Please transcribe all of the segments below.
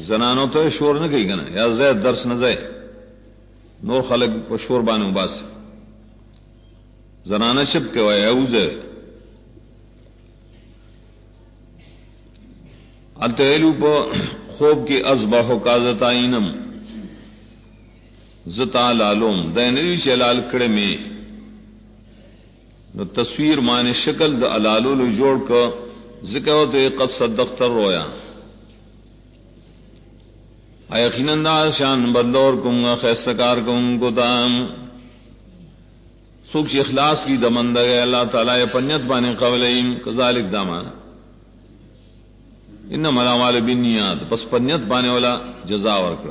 زنانو تو شور نہ کہی گنا یا زید درس نہ زے نور خلق کو شور بانو باس زنانہ شب کے وائے اوز التویلو پا خوب کی ازباح و کازتائینم زتا لالوم دینوی چلال کڑے میں نو تصویر مانے شکل دا علالو لو جوڑ کا ذکر ہوتے قد صدقتر رویا یقیناً دا شان بدلور کم گا خیستکار کم کو تام سوکھ اخلاص کی دمند گئے اللہ تعالی پنیت بانے قبلیم کذالک دامان انما الاعمال بالنیات بس پنیت بانے والا جزا ورکڑا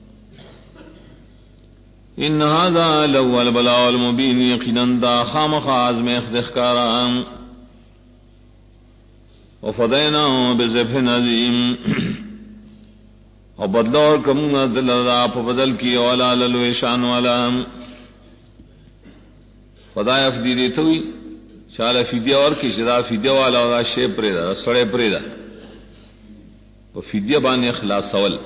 ان هذا لهو البلاء المبین یقیناً دا خامخاز میں اخدخکارام وفدیناہم بذبح عظیم اور بدلور کم دل راپ بدل کی اولا للو شان والا فدای فدیدی توی چالا فدیہ اور کی شدا فدیہ والا والا شے پریدا سڑے پریدا و فدیہ بانے اخلاص اول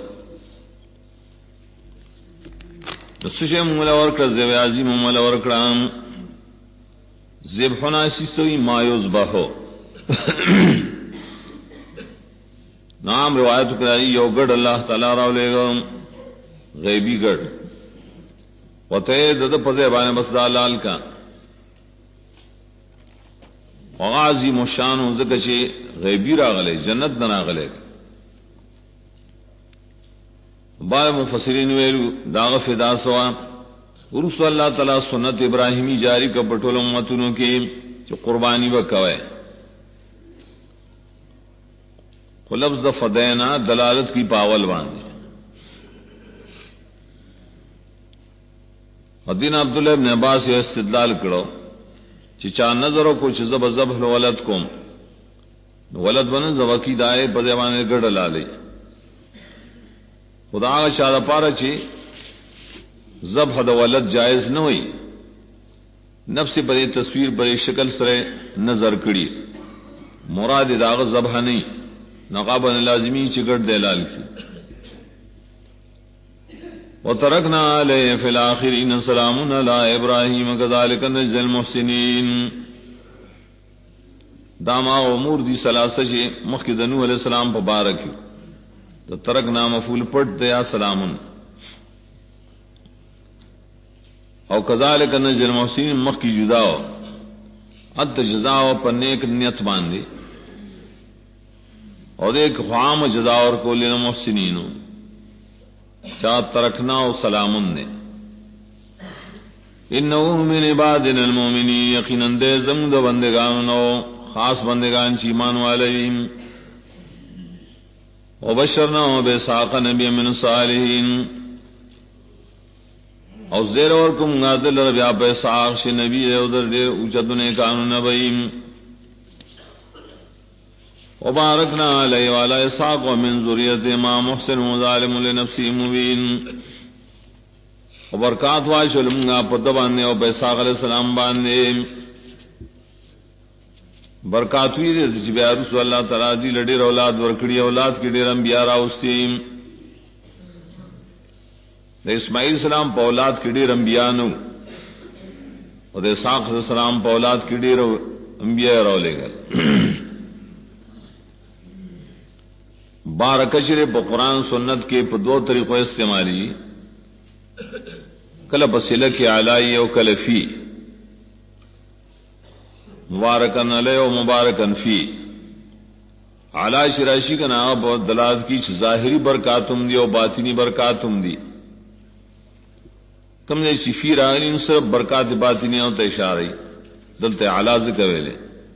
نسوشے مولا ورکڑا زیب عظیم مولا ورکڑام زیب حنا سیستوی ما یزبحو نام روایت کرائی یو گڑ اللہ تعالی راو لے گا غیبی گڑ وتے دد پزے بانے بس دالال کا وغازی مشان زکچے غیبی راغلے جنت نہ راغلے بار مفسرین ویلو داغ فدا سوا رسول اللہ تعالی سنت ابراہیمی جاری کا پٹول امتونوں کے جو قربانی بکوے لفظ دا فدینا دلالت کی پاول باندھے حدین عبداللہ ابن عباس یہ استدلال کرو چچا نظروں کو چزب زبح ولد کم ولد بن زوکی دائے بدیوانے گڑ لالے خدا شاد پارا چی ذبح دا ولد جائز نہ ہوئی نفس بڑی تصویر بڑی شکل سرے نظر کڑی مراد داغ ذبح نہیں نقابن لازمی چگڑ دلال کی وترکنا علیہ فی الاخرین سلام علی ابراہیم کذالک نجزی المحسنین داما امور دی ثلاثہ چے مخی نوح علیہ السلام پا بارکی تو ترکنا مفعول پٹ دیا سلام او کذالک نجزی المحسنین مخی جداو اد جزاو پر نیک نیت باندے اور ایک خام جزا اور کو للمحسنین چا ترکنا و سلامن نے انہو من عبادنا المومنین یقیناً دے زمد بندگان و خاص بندگان چیمان والیم وبشرنا باسحاق نبی من صالحین اور زیر اور کم غادل ربیا پہ اسحاق سے نبی ادھر دے اجدنے کانو نبیم وبارکنا علیہ وعلی اسحاق ومن ذریت امام محسن وظالم لنفسی مبین وبرکات واشلمگا پد باندے و اسحاق علیہ السلام باندے برکات ہوئی دے جبیا رسول اللہ تعالی دی لڑیر اولاد ورکڑی اولاد کی دیر انبیاء راوستیم دے اسماعیل السلام پا اولاد کی دیر انبیاء نو اور دے اسحاق علیہ السلام پا اولاد کی دیر انبیاء راو لے گل بارکشر پا قرآن سنت کے پا دو طریقوں استعمالی کل بسلک علائی و کل فی مبارکن علیہ و مبارکن فی علائی شراشی کا نام بہت دلالت کی ظاہری برکاتم دی و باطنی برکاتم دی کم نے فی راغلی صرف برکات باطنی ہوتا اشارہ دلتے علا ذکر ویلے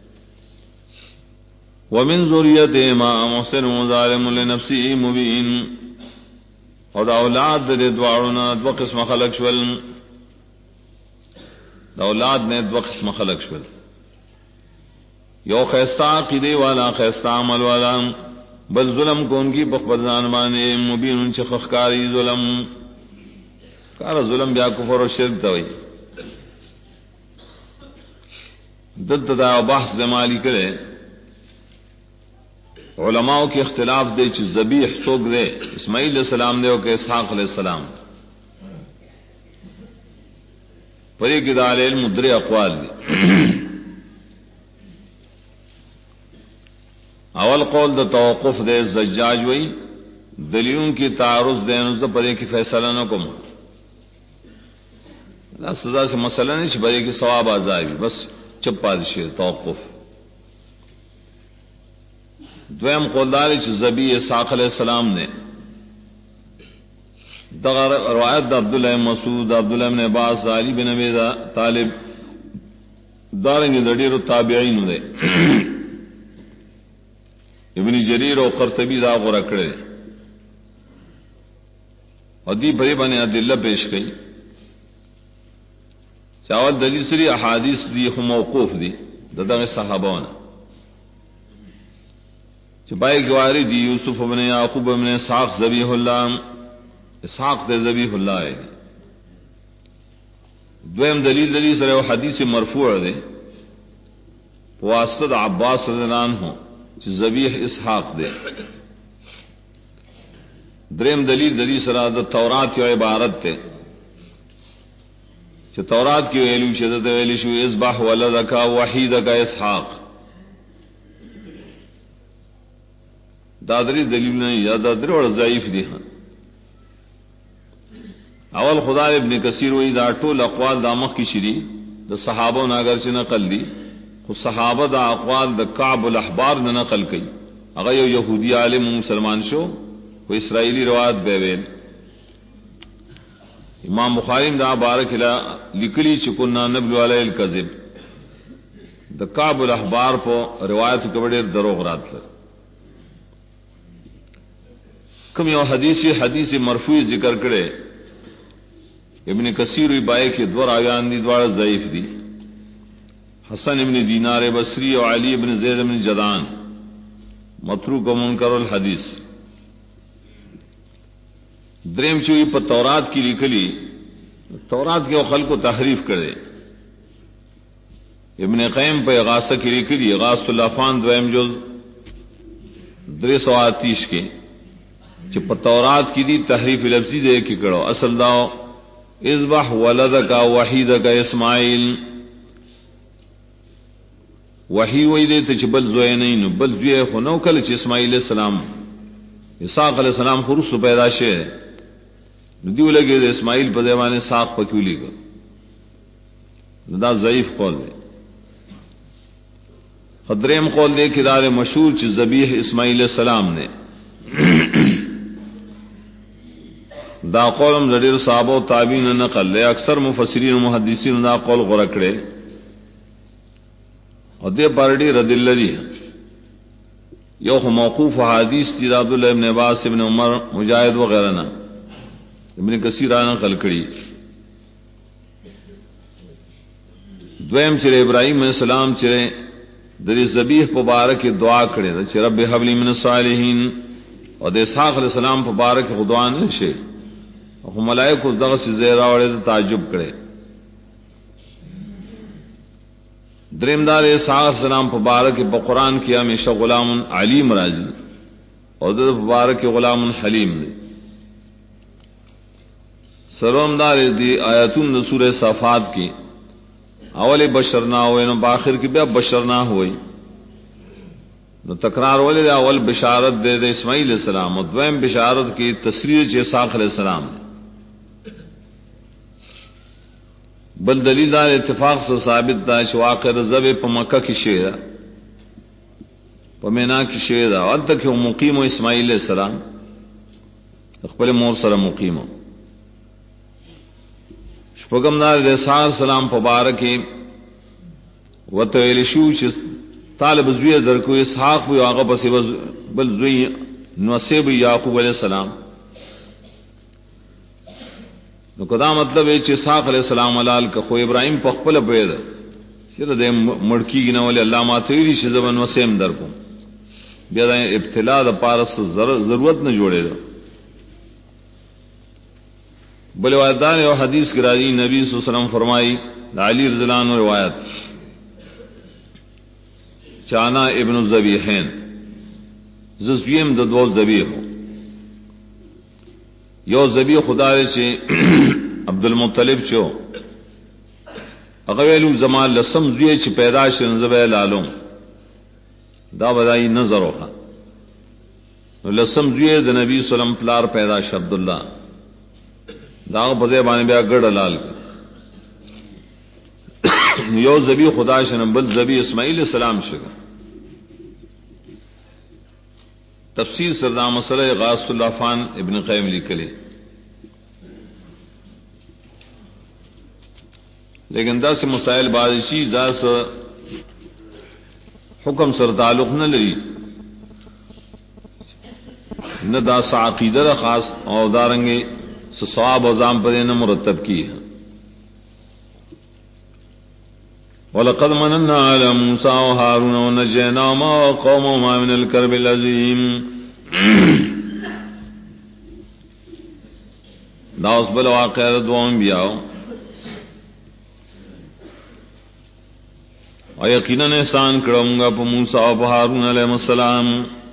ومن ذریت امام محسن وظالم لنفسی مبین اور دا اولاد دے دوارنا دو قسم خلق شول دا اولاد نے دو قسم خلق شول یو خیستہ عقیدے والا خیستہ عمل والا بل ظلم کو ان کی بخبرزان بانے مبین ان خخکاری ظلم کارا ظلم بیا کفر و شرک توئی دلتا دا بحث دمالی کرے علماء کے اختلاف دے چ ذبیح سوک دے اسماعیل علیہ السلام دے او کہ اسحاق علیہ السلام پری کی دال علم در اقوال دی اول قول دا توقف دے زجاج وئی دلیلوں کی تعارض دے نو پرے کی فیصلہ نہ کم لا سزا سے مسئلہ نہیں چھبرے کی ثواب آزائی بس چپ پادشی توقف دویم قولدار ذبی اسحاق علیہ السلام نے روایت عبداللہ مسعود عبداللہ بن عباس علی بن ابی طالب دارنگی دڑیر تابعین دے ابن جریر و قرطبی دا غور اکڑے اور دی بھری بنے ادلہ پیش گئی چاول دلیل سری احادیث دی موقوف دی ددا صحابہ نے چپائی گواری دی یوسف بن یعقوب بن اسحاق ذبیح اللہ اسحاق دے ذبیح اللہ ہے دویم دلیل سر حدیث مرفوع دے واسطہ عباس رضی اللہ عنہ ذبیح اسحاق دے دریم دلیل سر تورات کی عبارت تے تورات کی ویلو شدت ویلی شو اذبح ولدک وحیدک اسحاق دادری دلیل نہیں یا دادری اور ضعیف دی ہاں اول خدا ابن کثیر وی دا ټول اقوال دا مخ کی شری دا صحابہ ناگر چ نقل دی خو صحابہ دا اقوال دا کعب الاحبار نے نقل کی اگر یو یہودی عالم مسلمان شو وہ اسرائیلی روایت بے ویل امام بخاری دا بارک لکلی چکنا نبلو علیہ الکذب دا کعب الاحبار پو روایت کبڑے دروغ رات لگ کم یو حدیث مرفوع ذکر کرے ابن کثیر بائے کے دور آیان دی دوار ضعیف دی حسن ابن دینار بصری و علی ابن زید ابن جدان متروک و منکر الحدیث دریم چوئی پر تورات کی لکلی تورات کے خلق کو تحریف کرے ابن قیم پہ اغاثہ کی لکلی اغاث الافان دویم جز 338 کے چپ تورات کی دی تحریف لفظی دے کی کرو اصل داؤ اذبح ولدک وحیدک اسماعیل وحی وی دے تے بل زوئے نہیں نو بل زوئے خو نو کل چ اسماعیل علیہ السلام اسحاق علیہ السلام خرس پیدا شے دیو لگے دے اسماعیل پہ دیوانے ساق پکیولی کو دا ضعیف قول دے خدریم قول دے کہ دار مشہور چ ذبیح اسماعیل علیہ السلام نے دا قولم زدیر صحابہ و تابعین نقل لے اکثر مفسرین و محدثین دا قول غرکڑے اور دے پارٹی رد اللہ دی یو موقوف حدیث تی عبداللہ ابن عباس ابن عمر مجاہد وغیرہ نا ابن کثیر نقل کڑی دویم چرے ابراہیم علیہ السلام چرے در ذبیح مبارک دعا کڑے چرے رب حب لی من الصالحین اور دے اسحاق علیہ السلام مبارک خدوان نشے ملائک کو دغ سے زیرہ وڑے تعجب کرے دریمدار اسحاق السلام مبارک بقرآن کیا ہمیشہ غلام علیم راضی اور در مبارک غلام حلیم دے سرومدار دی آیاتون سورہ صافات کی اول بشر نہ ہوئے نو باخر کی بے بشر نہ ہوئی نو تکرار والے اول بشارت دے دے اسماعیل علیہ السلام اور دویم بشارت کی تصریح اسحاق علیہ السلام بل دلیل دار اتفاق سے ثابت دا واقع رضب پا مکہ کی شعر پا مینا کی شعر اور تک وہ مقیم و اسماعیل علیہ السلام اخبر مور سر مقیم شپگم دار اسحاق السلام پبارکی وتویلشو طالب زوی در کو اسحاق بھی آغا پسی بل زوی نصیب یعقوب علیہ السلام نو کدا مطلب ہے اسحاق علیہ السلام علال کا خو ابراہیم پخپل پید چر دے مڑکی گنا ولی اللہ ما تیری شذبن وسیم در کو بیا ابتلاء د پارس ضرورت نہ جوڑے دا بلے وعدان اور حدیث کی راضی نبی صلی اللہ علیہ وسلم فرمائی علی رضی اللہ عنہ روایت چانا ابن الذبیحین زویم د دو ذبیح یو ذبیح خدا سے عبد المطلب چو اغویلو زمان لسم زوی چ پیدا شن زبے لالو دا بدائی نظر ہوخا لسم زوی د نبی سلام پلار پیدا ش عبداللہ دا بزے بانے بیا گڑ لال کا یو ذبیح خدا شن بل ذبیح اسماعیل السلام شگا تفسیر سردہ مسئلہ غاثۃ العفان ابن قیم لکھلے لیکن دا سے مسائل بازشی دا سے حکم سر تعلق نہ لری نہ دا سا عقیدہ خاص اور دارنگے ثواب وزام پر نہ مرتب کی ہے وَلَقَدْ مَنَنَّا عَلَى مُوسَى وَهَارُونَ وَنَجَّيْنَاهُمَا وَقَوْمَهُمَا مِنَ الْكَرْبِ الْعَظِيمِ دا اس بل واقعہ دو انبیاء اور یقیناً احسان کروں گا پا موسیٰ و پا ہارون علیہ السلام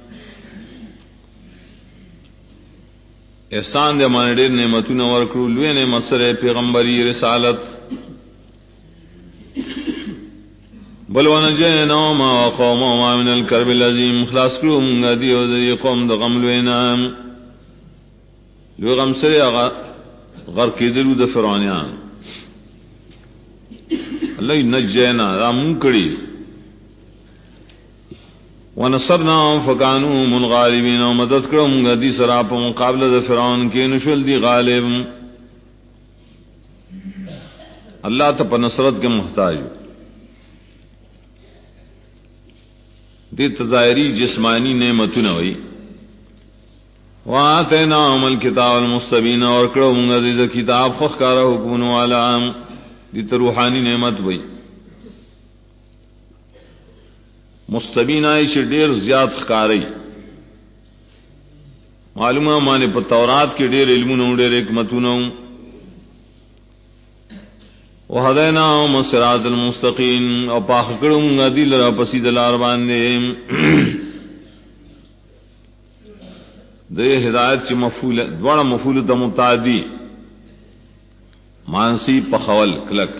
احسان دے مانے دیر نعمتون ورکرو لوے نعمت سر پیغمبری رسالت بل ونجیناهما وقومهما من الكرب العظیم خلاص کرو منگا دیو دی قوم دا غم لوینام لوی غم سر غرقی دلو دا فرعونیان اللہ نجینا رامون کڑی ونصرناهم فکانوا هم الغالبین و مدد کرو منگا دی سراپ مقابل دا فرعون کے نشل دی غالب اللہ تا پا نصرت کے محتاج دی تظاہری جسمانی نعمتون ہوئی وآتیناهم الکتاب المستبین اور کرو منگا دی دا کتاب خخکارا حکمون والا دی روحانی نعمت ہوئی مستبین آئی سے ڈیر زیاد خکاری معلومہ مانے پر تورات کے ڈیر علمون ڈیر حکمتون وَهَدَيْنَاهُمَ الصِّرَاطَ الْمُسْتَقِيمَ او پاکڑوں گا دل را پسید لار باندے دے ہدایت چ مفعول دوڑا مفعول د متعدی مانسی پخول کلک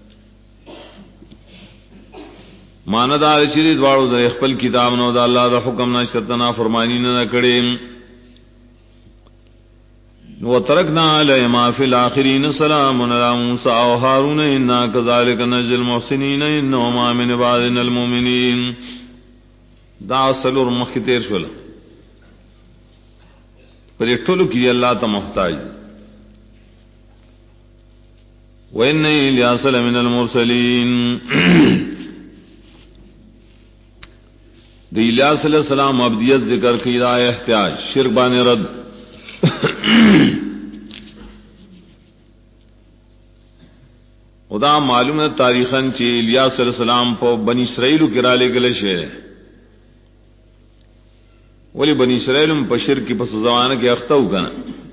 ماندار چری دوڑو د خپل کتاب نو د الله د حکم نہ شتنا فرمانی نہ کڑے وترکنا علیہما فی الاخرین سلام علی موسی و ہارون انا کذالک نجزی المحسنین انہما من عبادنا المؤمنین دا سلور مخکتیر شول پر ٹھولو کی اللہ تا محتاج وَإِنَّ إِلْيَاسَ لَمِنَ الْمُرْسَلِينَ دی الیاس علیہ السلام عبدیت ذکر کی دا احتیاج شرک بان رد خدا معلوم ہے تاریخاً چی الیاس علیہ السلام پا بنی اسرائیل کرا لے گلے شہر ہے ولی بنی اسرائیل پا شرک کی پس زمانہ کے اختو کنا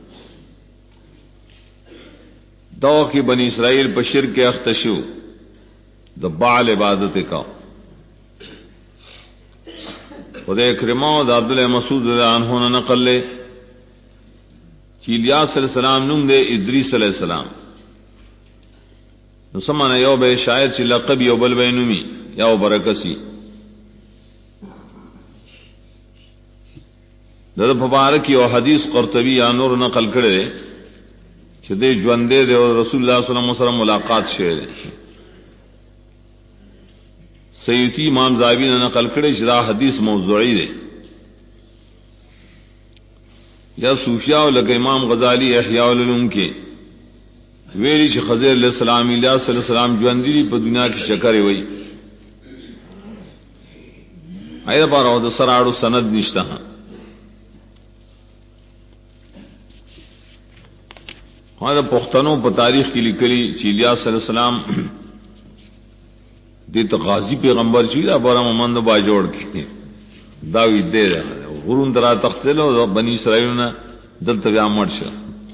دو کی بنی اسرائیل پا شرک کے اختشو دا بعل عبادت کا خدا اکرمہ دا عبداللہ مسعود عنہ نے نقل لے چی الیاس علیہ السلام نم دے ادریس علیہ السلام نسمانا یو بے شاید چی لقب یو بل بے نمی یو برکسی دا مبارک یو حدیث قرطبی یا نور نقل کرے چی دے جوندے دے اور رسول اللہ صلی اللہ علیہ وسلم ملاقات شعر سیوطی امام زاوی نے نقل کرے چی دا حدیث موضوعی دے یا صوفیاء لگا امام غزالی احیاء العلوم کے ویلی چی خضر علیہ السلام الیاس علیہ السلام جواندی پا دنیا کی چکرے وئی ایدہ پارا ہو دا سراڑو سند نشتا ہاں ہمارا پختنوں پا تاریخ کی لکلی چی الیاس علیہ السلام دیتا غازی پیغمبر چی دا بارا ممند با جوڑ کی داوی دے رہا غرون درا تختلو بنی اسرائیلنا دلتا بیا مرشا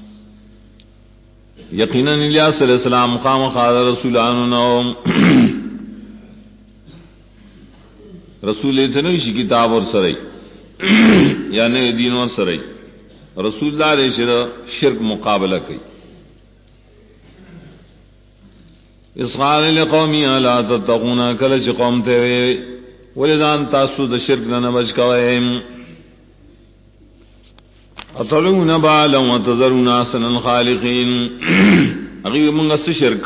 یقیناً الیاس علیہ السلام قام خاد رسولانو رسول اتنوی شی کتاب اور سرائی یعنی دین اور سرئی رسول اللہ علیہ شرک مقابلہ کی اس قال لقومی لا تتقون کلچ قوم تے ولدان تاسو د شرک نہ بچ کوئم اطلون بالا وتذرون احسن الخالقین اگی من اس شرک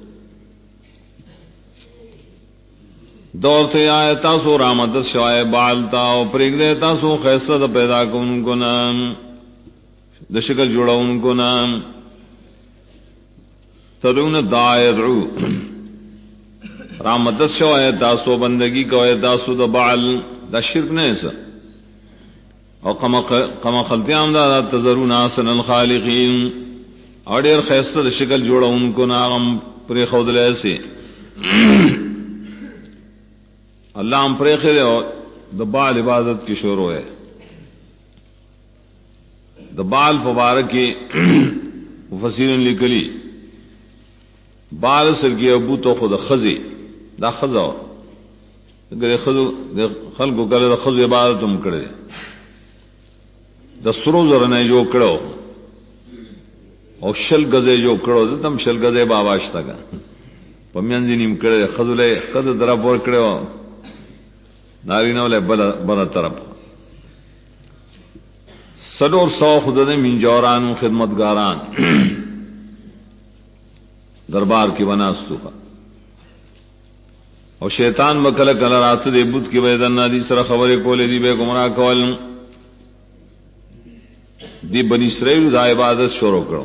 دور تے آئے تاسو رحمت شوائے بالتا او پریگ دے تاسو خیصہ پیدا کن کو نام د شکل جوڑا ان کو نام تدعون دائرعو رحمت شوائے تاسو بندگی کو تاسو دا بعل دا شرک نہیں سا اور کما خلطیام دا تذرون احسن الخالقین اور دیر خیصہ دا شکل جوڑا ان کو نام پری خود لے سے اللہ ہم پری خیر دا بعل عبادت کی شروع ہے دا بعل مبارکی مفسرین لکلی بال سر کی ابو تو خود خزی دا خزا اگر خلق کو کرے دا خز عبادت تم کرے دا سرو زرنے جو کرو اور شل گزے جو کرو تم شل گزے باباشتا کا پمین جی نیم کرے خزلے قد طرف ور کرے ناری نولے بلا طرف سڈور سو خود من جوران خدمتگاران دربار کی بناستو کا اور شیطان بکل کل رات دے بدھ کی بیدن دی سر خبر کولے دی بے گمراہ کول دی بنی اسرائیل دا عبادت شروع کرو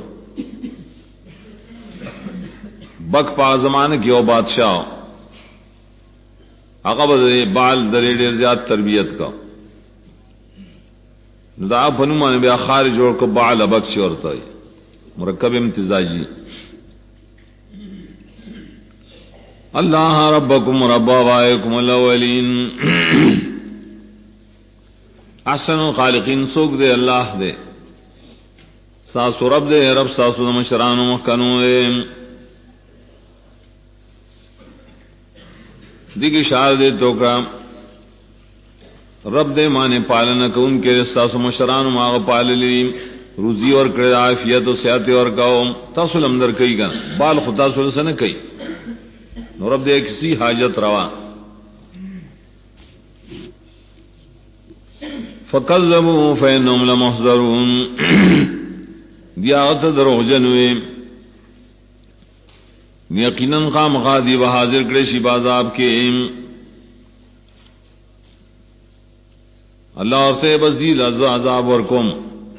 بک پا زمان کی او بادشاہ عقب دے بال درے دیر زیاد تربیت کا دا بنومان بیا خارج جوڑ کو بال ابک چورتا ہے مرکب امتزاجی اللہ ربکم رب آبائکم الاولین احسن الخالقین سوک دے اللہ دے ساسو رب دے رب ساسو مشران مخکنو دے دیکھ اشار دے تو کا رب دے مانے پالنا کہ ان کے ساسو مشران ماغ پاللی روزی اور کرے عافیت و صحت اور کہو تاسو لمدر کئی گا بال خدا سول سے نہ کئی رب دے کسی حاجت روا فکذبوا فانهم لمحضرون دیاغت درو جنوے یقیناً خام خادی و حاضر کرے شی عذاب کے اللہ سے بزیل عذاب ورکم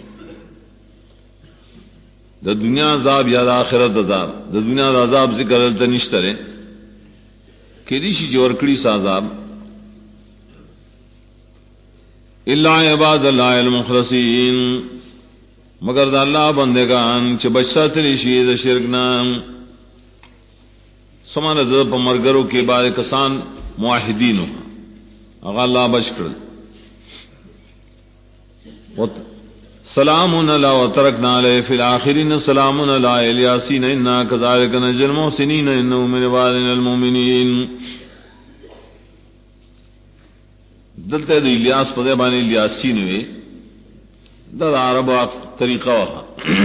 دا دنیا عذاب یا دا آخرت عذاب دا دنیا دا عذاب ذکر التا نشترے کیدیشی جو ورکڑی سا عذاب اللہ عباد اللہ المخلصین مگر دا اللہ بندگان چھ بچتا تلیشی دا شرکنا سمانا دا پا مرگروں کے بعد کسان معاہدین اگا اللہ بچ کرد سلام علی وترکنا علیہ فی الآخرین سلام علی الیاسین انا کذالک نجزی المحسنین انہو من عبادنا المؤمنین دلتے دا الیاس پدے بانے الیاسین ہوئے دا عرب طریقہ وہا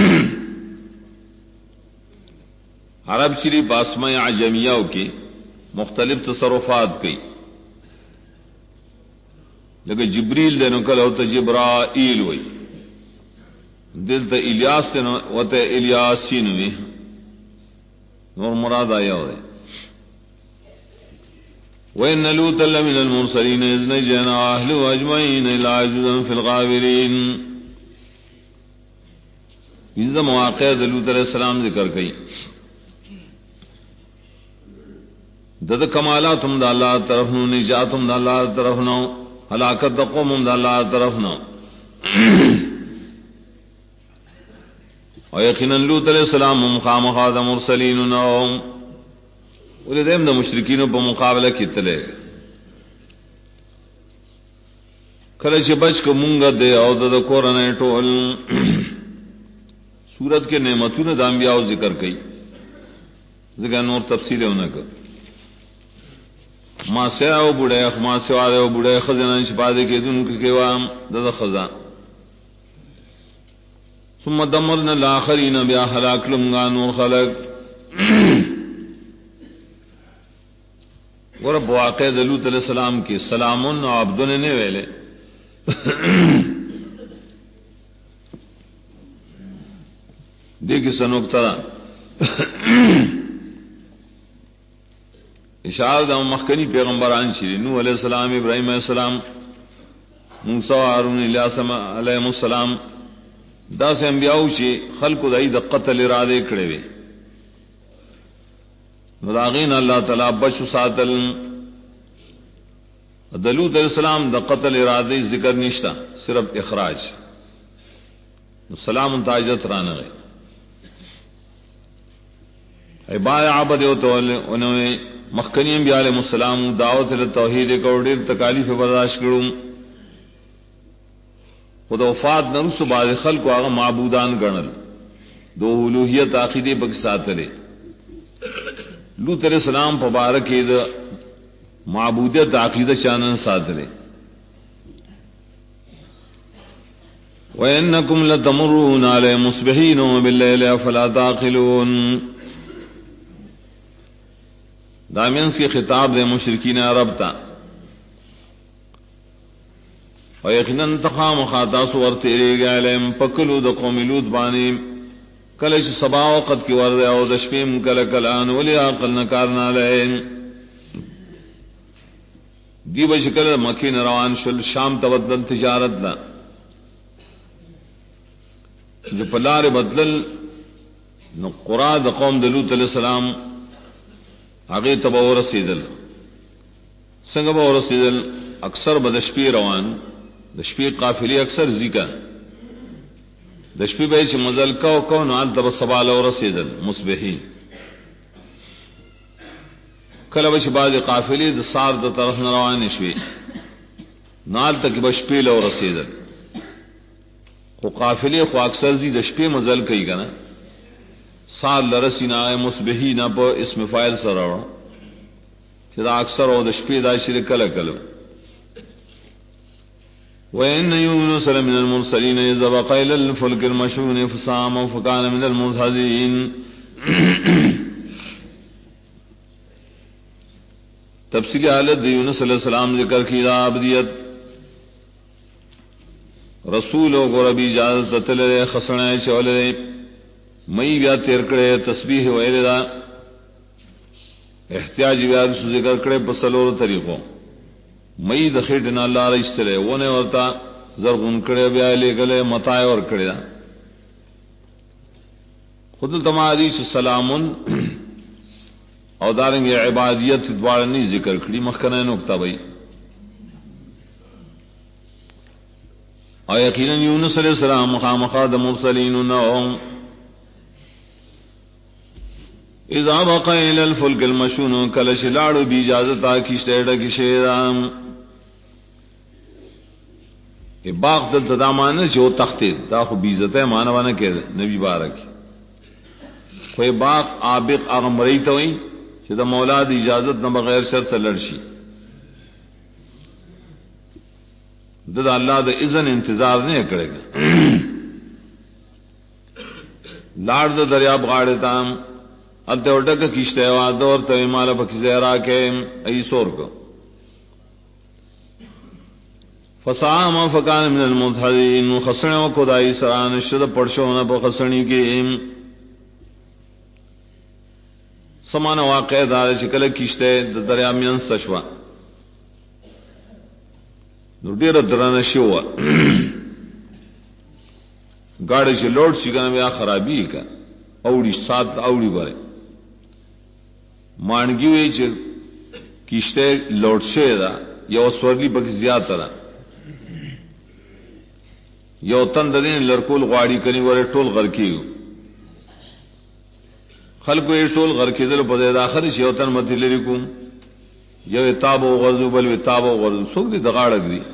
عرب چری باسمہ عجمیہ کی مختلف تصرفات کی لیکن جبریل دے نکل ہوتا جبرائیل ہوئی دل تا الیاس تے ہوتا الیاسین ہوئی نور مراد آیا ہوئے وَإِنَّ لُوطًا لَّمِنَ الْمُرْسَلِينَ إِذْ نَجَّيْنَا أَهْلَهُ أَجْمَعِينَ إِلَّا عَجُوزًا فِي الْغَابِرِينَ یہ مواقع لوط علیہ السلام ذکر کئی دد کمالات ہم دا اللہ طرف نو نجات ہم دا اللہ طرف نو ہلاکت دا قوم ہم دا اللہ طرف نو اور یقیناً لوط علیہ السلام مقام خاد مرسلین نو ولی دیم دا مشرکینوں پا مقابلہ کی تلے کلچ بچ کو منگا دے او دا کورنے ٹول سورت کے نعمتوں نے دانبیاء ذکر کئی ذکر نور تفصیل ہونا کر ما سیاو بڑے ما سیاو بڑے خزانہ شپادے کے دن کے وام دد خزاں ثم دمرنا الاخرین بیا ہلاک لمغان خلق ورب واقع لوط علیہ السلام کی سلام عبد نے ویلے دیکھ سنوکتا اشارہ دا مخکنی پیغمبران شری نوح علیہ السلام، ابراہیم علیہ السلام، موسیٰ و ہارون علیہ السلام دا سے انبیاء شی خلق دای د قتل ارادے کړي وي مداغین اللہ تعالی بچ ساتل دلوط علیہ السلام د قتل ارادے ذکر نشتا صرف اخراج سلام تاجت رانه عباد عبد او تو انہوں نے مخکنی انبیاء علیہ السلام دعوت توحید کو ډیر تکالیف برداشت کړو خود وفات نرس بعد خلق آغا معبودان گنل دو الوہیت عقیدے بک ساتلے لوط علیہ السلام پبارکی دا معبودیت عقیدہ چانن ساتلے وَإِنَّكُمْ لَتَمُرُّونَ عَلَيْهِم مُصْبِحِينَ وَبِاللَّيْلِ أَفَلَا تَعْقِلُونَ دامینس کی خطاب دے مشرکین عرب تا و یقیناً تقام خاطا سور تیرے گئے لیم پکلو دا قوم لوط بانی کلش سبا وقت کی ورد او دشپیم کل کلان ولی آقل نکارنا لین دی بشکل مکین روان شل شام تبدل تجارت لا جو پلار بدلل نو قرآ دا قوم دا لوط علیہ السلام آگے تبا ورسیدل سنگ با ورسیدل اکثر بدشپی روان دشپی قافلی اکثر ذکر دشپی بیچ مزل کو نال تب سبال اور رسیدل مصبحین کله بش بعد قافلی د سار د طرف روان شوي نال تک بشپی لو رسیدل خو قافلی خو اکثر زی دشپی مزل کوي کنه سال لرسینا مصبحین په اسم فاعل سره چې دا اکثر او دشپی دا شری کله کله وَإِنَّ يُونُسَ لَمِنَ الْمُرْسَلِينَ إِذْ أَبَقَ إِلَى الْفُلْكِ الْمَشْحُونِ فَسَاهَمَ فَكَانَ مِنَ الْمُدْحَضِينَ تفصیلی حالت یونس علیہ السلام ذکر کی دا عبدیت رسول و غربی اجازت تلے خسنے چولے مئی بیا تیر کرے تسبیح ویلے دا احتیاج بیا ذکر کرے بسلور طریقوں مئی د خېټنا الله رښتله ونه ورتا زرغون کړي بیا لګلې متای ور کړي خود تمہاری سلامن او دارنګ عبادیت دوار نه ذکر کړي مخکنه نقطه وای او یقینا یونس علیہ السلام مخامخ د مرسلین نو اذا بقى الى الفلك المشحون کلش لاړو بی اجازت کیشته ډکی شیرام باغ دل تدامان جو تخت دا خو بیزت ہے مانوانا کہ نبی بارک کوئی باغ عابق اغمری تو ہی کہ دا مولاد اجازت نہ بغیر شرط لڑشی دا اللہ دا اذن انتظار نہیں کرے گا لاڑ دا دریاب غاڑے تام اب تو ڈک کیشتے وا دور تو مالا پکی زہرا کے ای سور کو فصام فکان من المضحدین خسنے و خدائی سران شد پڑشونا پا خسنی کی سمان واقع دار شکل کیشتے دریامین سشوا نو دیر دران شوا گاڑی سے لوڈ شکن بیا خرابی کا اوڑی سات اوڑی بارے مانگی ہوئی چھ کیشتے لوڈ شے دا یا سورلی پک زیادہ دا یو تن دین لرکول غواړي کني ور ټول غر کیو خلکو یې ټول غر کېدل په دې اخر شي یو تن متي لري کوم یو تاب او غرزو بل وی تاب او غرزو څوک دې دغاړه دی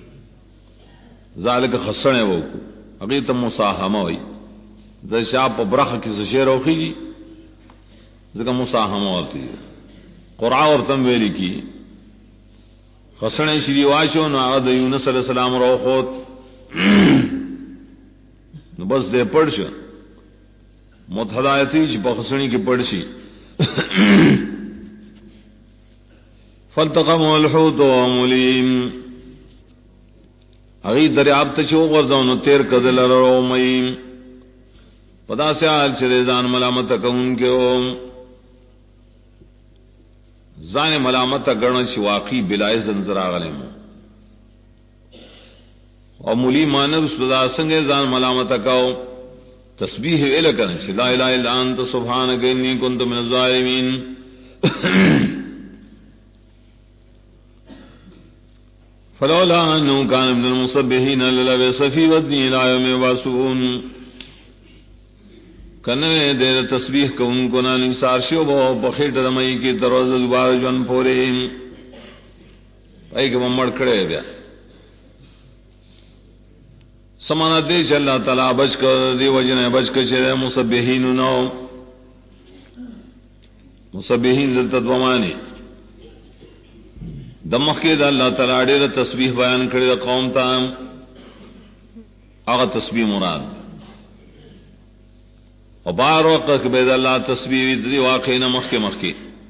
ذالک خسنه وو هغه ته مصاحمه وي د شاپ برخه کې څه شعر اوخی ځکه مصاحمه ورته قرآن ورته ویلي کی خسنے شری واشو نو آغا دا یونس علیہ السلام رو خود نو بس دے پڑش متحدایتی چی پا خسنی کی پڑشی فالتقمه الحوت وملیم اغی دریاب تچو غرزونو تیر کدل رو میم پدا سے آل چرے زان ملامت کون کے اوم زان ملامت گرن چی واقعی بلائے زنزر آغلیم اور ملی مانر صدا سنگے زان ملامت کاؤ تسبیح ویلکن چی لا الہ الا انت سبحانک انی کنت من الظالمین فلولا انه كان من المسبحين للبث في بطنه الى يوم يبعثون کنے دے تسبیح کو ان کو نہ نثار شو بو بخیٹ رمئی کی دروز دوبارہ جن پورے اے کہ ممڑ کھڑے بیا سمانا دے اللہ تعالی بچ کر دی وجن بچ کے چے مسبحین نو مسبحین دل تدومانی دمخ کے دا اللہ تعالی ڈیر تسبیح بیان کرے دا قوم تا آغا تسبیح مراد اور بار وقت کہ بید اللہ تسبیح دی واقعی نمخ کے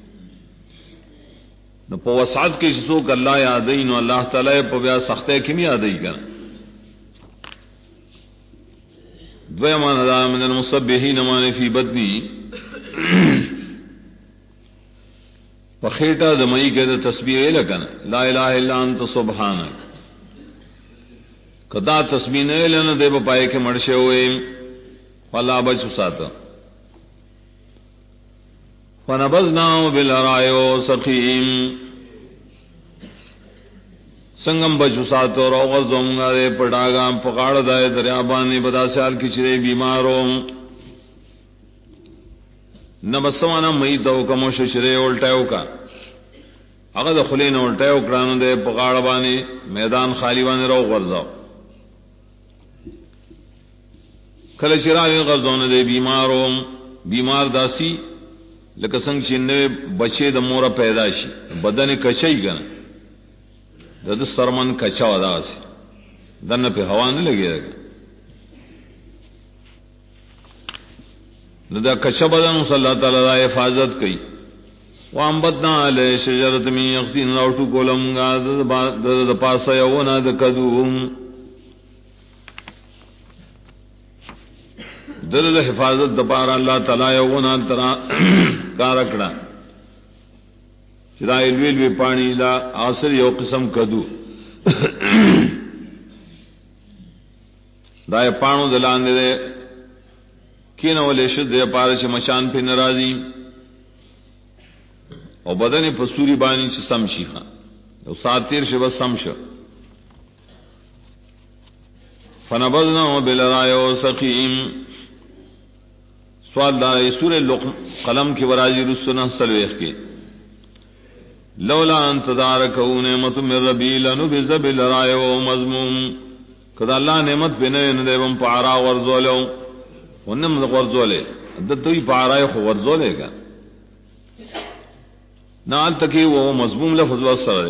نو پو وسعت کی شسوک اللہ یادئی نو اللہ تعالی پو بیا سختے کمی یادئی کر دویمان دا من المسبحین مانے فی بدنی پخیٹا دمئی کے دا تسبیح لکن لا الہ الا انت سبحانک کدا تسبیح نے لن دے پائے کے مرشے ہوئے فلا بچ ساتا فنبذناہ بالعراء سقیم سنگم بچ ساتو روغز دومگا دے پڑاگا پکاڑ دائے دریابانی بدا سیال کی چرے بیماروں نہ بسوانا مئی تو کمو ششرے الٹاو کا اگر خلین الٹاو کرانو دے پکاڑ بانی میدان خالی بانے رو غرزاو کل چراغ غرزون دے بیماروں بیمار داسی لکسنگ چننے بچے دا مورا پیداشی بدن کچائی کنا دا سرمن کچا ودا سی دن پہ ہوا نہیں لگے رکھا دا کچا بدن صلی اللہ تعالی دا حفاظت کی وانبتنا علی شجرت من یقطین راوٹو کولمگا دا پاسا یونا دا کدوم دا حفاظت دا پارا اللہ تعالی یونا ترا کارکڑا چدا الویل وی پانی لا آسر یو قسم کدو دا پانو دلان دے کین ولے شد دے پارا چھ مچان پہ نرازی او بدن پسوری بانی چھ سمشی خان او ساتیر شب سمش فنبذنا بالرائے سقیم سوال دا سورہ قلم کی وراجی رسنا سلویخ کے لولا ان تدارکو نعمت من ربی لنبذ بالرائے مضموم کدا اللہ نعمت بنے ندیبم پارا ورزولو ونم غرزولے دتوی پارائے خو غرزولے گا نال تکی وہ مضموم لفظ وصر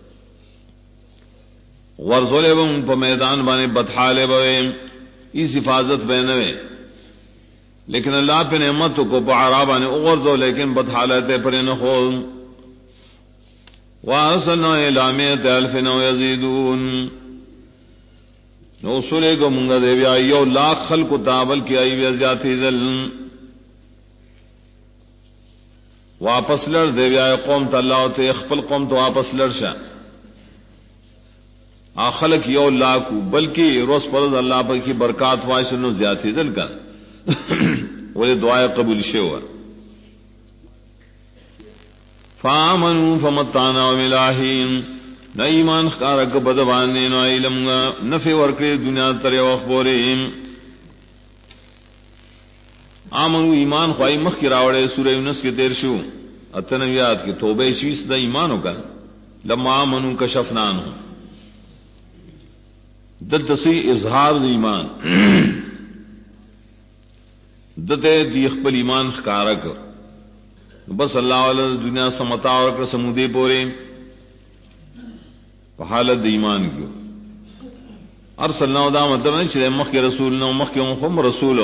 غرزولے بم پا میدان بانے بدحالے بوے اس حفاظت بینوے لیکن اللہ پہ نعمت کو پارا بانے غرزو لیکن بدحالتے پر نخوض وارسلنا الى مئت الف ويزيدون نو سولے کو منگا دے بیا یو لاکھ خلق تابل کی آئی بیا زیادی دل واپس لڑ دے بیا قوم تا اللہ تے اخپل قوم تو واپس لڑ شا خلق یو لاکھ بلکہ روز پرز اللہ پر کی برکات وائسنو زیادی دل کر وہ دعائے قبول شوا فآمنوا فمتعنا وملاحین نہ ایمان خارک بدبانے نو علم نفع ورکڑی دنیا تر اخبوریم آمنو ایمان خواہی مخ کی راوڑے سورہ یونس کے تیر شو اتنویات کی توبہ شویس دا ایمانو کا لما آمنو کشفنان ہو دسی اظہار دا ایمان دتے دی اخبر ایمان خارک بس اللہ علیہ دنیا سمتا اور سمودے پورے حالت ایمان کیو ارسلنا دا مطلب نہیں چلے مخ کے رسول نو مخ کے مخم رسول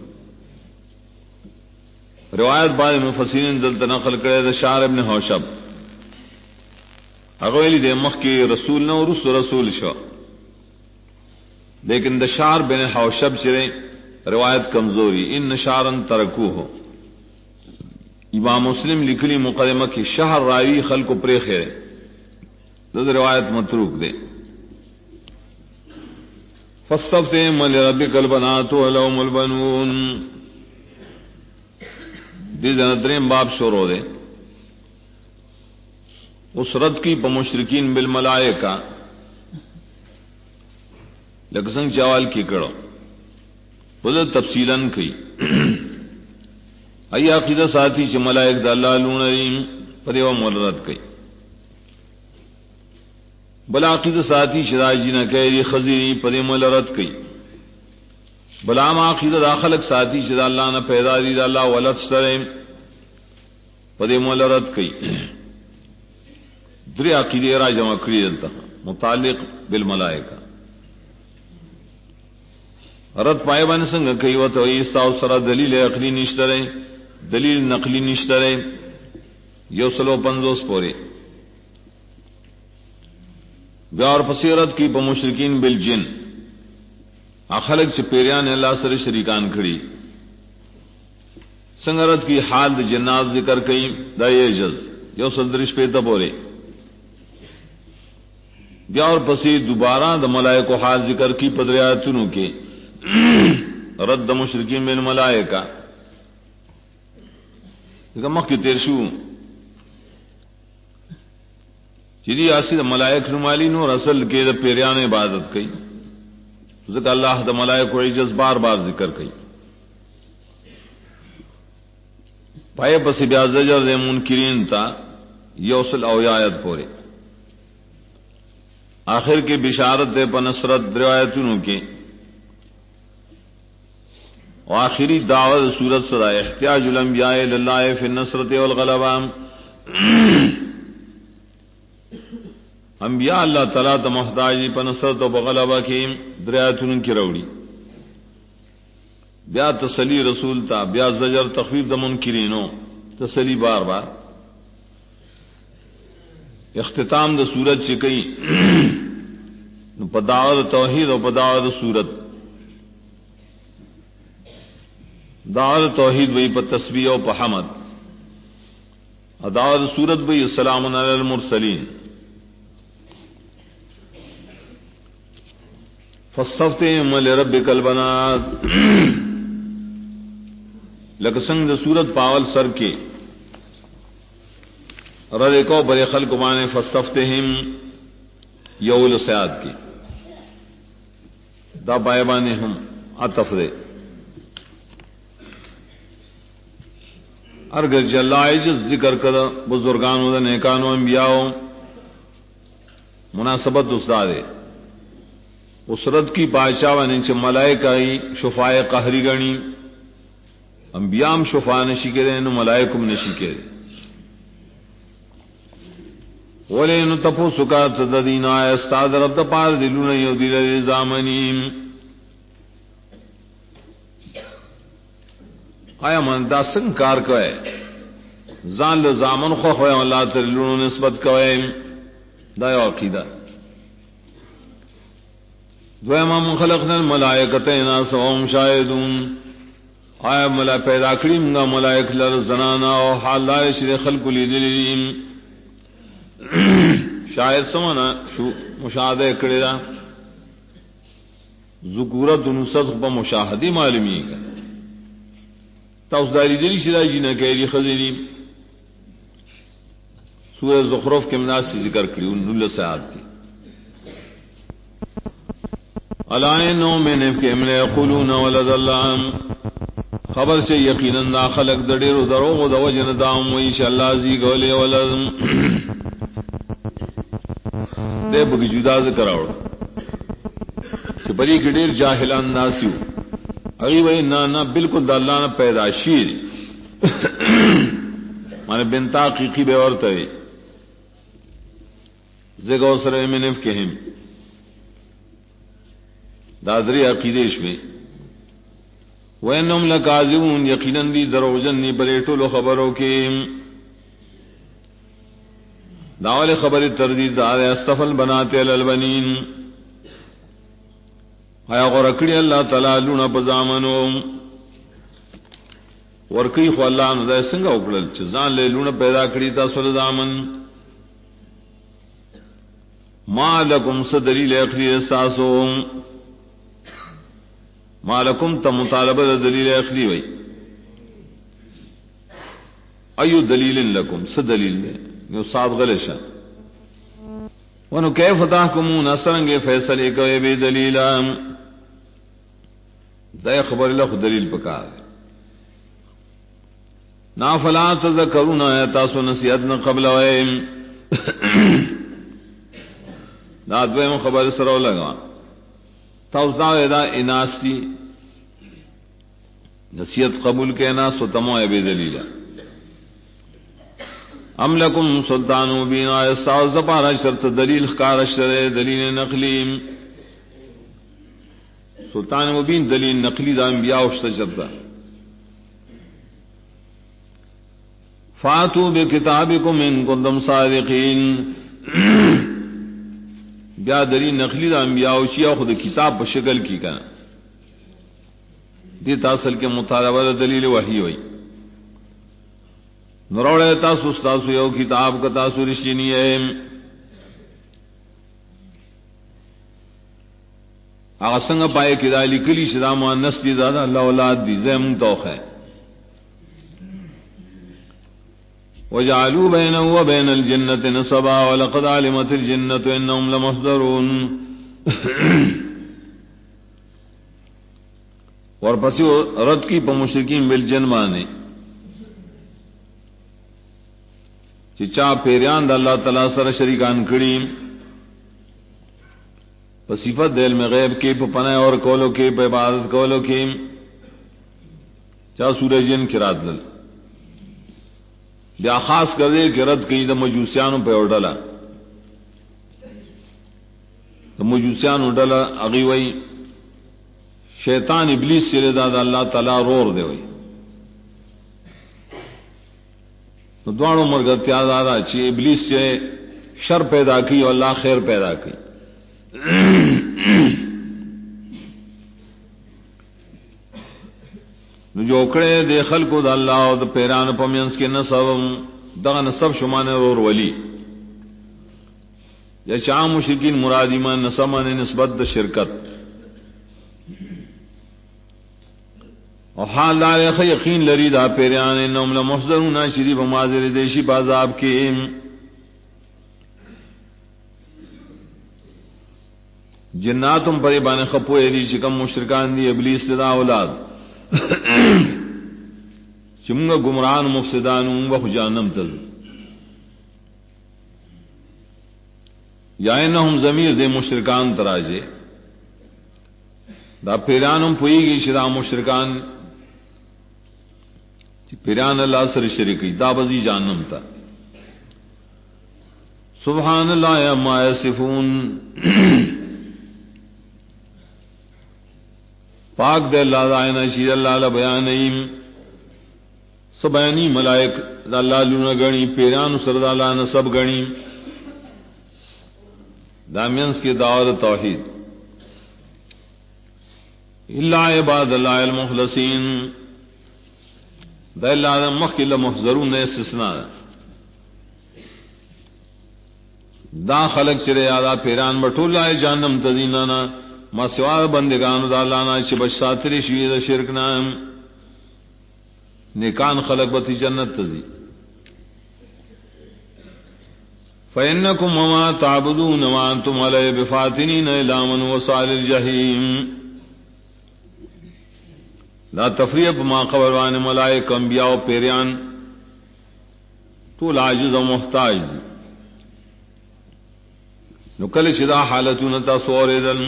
روایت بعد مفسرین دلت نقل کرے دا شعر ابن حوشب اغویلی دے مخ کے رسول نو رسول شو لیکن دا شعر بن حوشب چرے روایت کمزوری ان شعرن ترکو ہو امام مسلم لکھلی مقدمہ کی شہر راوی خلق پرے خیر دو روایت متروک دے فاستفتهم لربك البنات ولهم البنون دی جنترین باب شروع دے اس رد کی بمشرکین بالملائکہ لکسنگ چاوال کی کرو بلد تفصیلاً کی ای عقیدہ ساتھی چھ ملائک دا اللہ لونرین پدیو مولرد کی بلا عقیدہ ساتھی شراجی نہ کہری خزیری پدی مولرد کی بلا ما عقیدہ داخلق ساتھی شدا اللہ نہ پیدا دی دا اللہ ولد سرم پدی مولرد کی دری عقیدہ را جمع کری دلتا متعلق بالملائکہ رد پائے بان سنگ کئی و تو استاو سرا دلیل عقلی نشترے دلیل نقلی نشترے یو سلو پنزوس پورے بیار پسیرت کی بمشرکین بالجن اخلق چھ پیریان اللہ سر شریکان کھڑی سنگرت کی حال دا جنات ذکر کئی دا یہ جز یو سلدرش پیتا پورے بیار پسی دوبارہ دا ملائکو حال ذکر کی پدریاتنوں کے رد مشرکین بن ملائکہ مخ کی تیرشو چیدی آسی دا ملائک نمالی نور اصل کے دا پیریان عبادت کئی ذکر اللہ دا ملائک و عجز بار بار ذکر کئی پائے پسی بیا زجر دے منکرین تا یوصل اویایت پورے آخر کے بشارت دے پنصرت روایتوں کے وآخری دعوت سورت صدا احتیاج الانبیاء للہ فی النصرت والغلبہ انبیاء اللہ تعالیٰ تا محتاجی پا نصرت و غلبہ کی دریاتن کی روڑی بیا تسلی رسول تا بیا زجر تخفیف دا منکرینو تسلی بار بار اختتام دا سورت چکئی پا دعوت توحید و پا دعوت سورت دعوت توحید وہی پا تسبیح و پا حمد دعوت سورت وہی السلام علی المرسلین فاستفتهم لربک البنات لکسنگ دا سورت پاول سر کے ردکو بر خلق بانے فاستفتهم یول سیاد کی دا بائبانے ہم عطف دے ارگر جلائج ذکر کر بزرگانو دا نیکانو انبیاءو مناسبت استادے اسرت کی بادشاہ نیچے ملائکائی شفائے قہری گنی انبیاء شفا نشی کرے نو ملائکم نشی کرے ولی نو تپو سکات تدین آئے استاد رب دا پار دلون یو دل زامنیم آیا من دا سنگ کار کوئے زان لزامن خوخ وے اللہ تلون نسبت کوئے دا یو عقیدہ دویما من خلقنا الملائکتین سوام شاہدون آیا ملا پیدا کریم گا ملائک لرزنانا و حال دار شر خلق لی دلیم شاہد سمانا شو مشاہدہ کردہ ذکورت نصد با مشاہدی معلومی کا تاؤسداری دلی شرائی جی نکیلی خزیری سورہ زخرف کے مناسی ذکر کری ان سے آت کی علائنو میں نے کہ امن یقولون ولد اللہ خبر سے یقیناً دا خلق دا دیر دروغ دا وجن دام ویش اللہ زی گولے ولد دے بکی جدا ذکر آوڑا کہ بری کی دیر جاہلان ناسیو اگی وہی نا بالکل دا اللہ نا پیداشیر مانے بنتا حقیقی بے ورطوی زگو سر من افکہم دادری عقیدیش میں وَإِنَّهُمْ لَكَاذِبُونَ یقیناً دی دروغجن نی بریٹو لو خبروں کے داول خبر تردید دار استفل بناتے البنین آیا غرکڑی اللہ تعالی لونا پزامنو ورکی خو اللہ نو دای څنګه وکړل چې ځان له لونه پیدا کړی تاسو له ځامن ما لکم صدلیل اخری اساسو ما لکم تمطالبه دلیل اخری وای ایو دلیل لکم صدلیل یو صاد غلشا ونو کیف تحکمون اسرنگ فیصلے کوي به دلیل دا خبر له دلیل پکار نا فلا تذکرون تاسو نصیحت نہ قبل ویم دا دویم خبر سره لگا تاسو دا اناستی نصیحت قبول کہنا سو تمو بے دلیل ام لکم سلطان مبین استاذ زبارہ شرط دلیل خار شر دلیل نقلی سلطان مبین دلیل نقلی دا انبیاء وشتا شرطا فاتو بکتابکم ان کنتم صادقین بیا دلیل نقلی دا انبیاء وشیا خود کتاب بشکل کی کنا دی تاصل کے مطالبہ دلیل وحی ہوئی نروڑے تاسو ستاسو یو کتاب کا تاسو رشینی ہے آغا سنگا پائے کدا لکلی شدا مؤنث دی دادا اللہ اولاد دی زیم توخ ہے وجعلوا بینه وبین الجنة نصبا ولقد علمت الجنة انهم لمحضرون اور پسی رد کی پا مشرکین بالجن مانے چا پیریان دا اللہ تعالی سر شریکان کریم پا صفت دل میں غیب کے پا پناہ اور کولو کے پا عبادت کولو کے چا سورہ جن کی رات لل بیا خاص کر دے کہ رد کئی دا مجوسیانو پہ اڈالا دا مجوسیانو اڈالا اغیوئی شیطان ابلیس چلے دا اللہ تعالی رور دے ہوئی تو دوانو مرگتیا دادا چی ابلیس چے شر پیدا کی اور اللہ خیر پیدا کی جو کڑے دے خلقو دا اللہ و دا پیران پمینس کے نصب دا نصب شمان رور ولی یا چاہ مشرکین مرادی من نصب من نسبت دا شرکت اور حال دار یقین لری دا پیران انہم لمحضرون شری بمازر دیشی بازاب کے جناتم پر بان خپوئے دی چکم مشرکان دی ابلیس دا اولاد چمگا گمران مفسدان و جانم تل یا انہم ضمیر دے مشرکان تراجے دا پیرانم پوئی گی شدا مشرکان پیران اللہ سر شرکی دا بزی جانم تا سبحان اللہ اما یصفون پاک دے اللہ دائنا شیر اللہ علیہ بیانیم سبینی ملائک دا اللہ لونا گنی پیران سر دا اللہ نصب گنی دامینس کی دعوت توحید اللہ عباد اللہ المخلصین دا اللہ مخل محضرون استثناء دا خلق چرے آدھا پیران بٹو لائے جانم تزینانا ما سواد بندگانو دا اللہ نا چی بچ ساتری شوید شرکنا نیکان خلق بتی جنت تزی فَإِنَّكُمْ وَمَا تَعْبُدُونَ وَأَنْتُمْ عَلَيْهِ بِفَاتِنِينَ إِلَى مَنْ وَصَالِ الْجَحِيمِ لا تفریب ما قبروان ملائک انبیاء و پیریان تو عاجز و محتاج دی نکل شدا حالتو نتا سوردن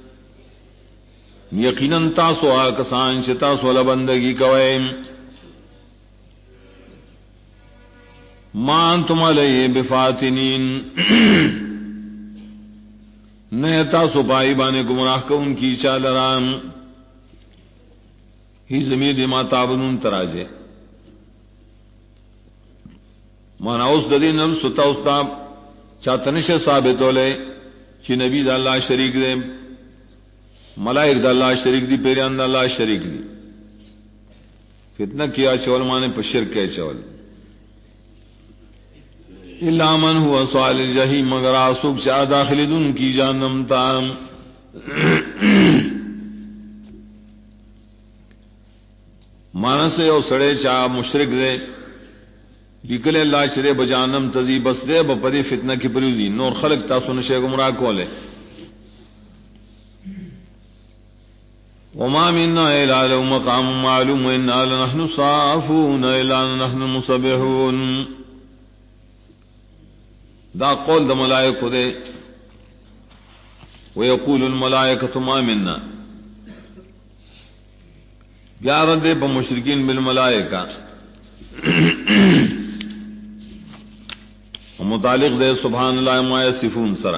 یقیناً تاسو آکسان شتا سوال بندگی کوئیم ما انتم علیہ بفاتنین نہتا سپائی بانے گمراہ کو ان کی چالرام ہی ضمیر ما تعبدون تراجے مانا اس ددی نفس ستا استاب چاتنش ثابت ہولے چی نبی دا اللہ شریک دے ملائک دا اللہ شریک دی پیریان دا اللہ شریک دی فتنہ کیا چول مانے پر شرک کے چول الا من هو صال الجحیم مگر آسوک چاہ داخل دن کی جانم تام مانا سے او سڑے چاہ مشرک دے لیکل اللہ شرے بجانم تزی بس دے بپدی فتنہ کی پریوزی نور خلق تاسو نشے گمراہ کولے وما منا الا له مقام معلوم وانا لنحن صافون الا نحن المسبحون دا قول دا ملائکہ دے ويقول الملائکہ ما منا بیارن دے پا مشرکین بالملائکہ متعلق دے سبحان اللہ ما یصفون سرا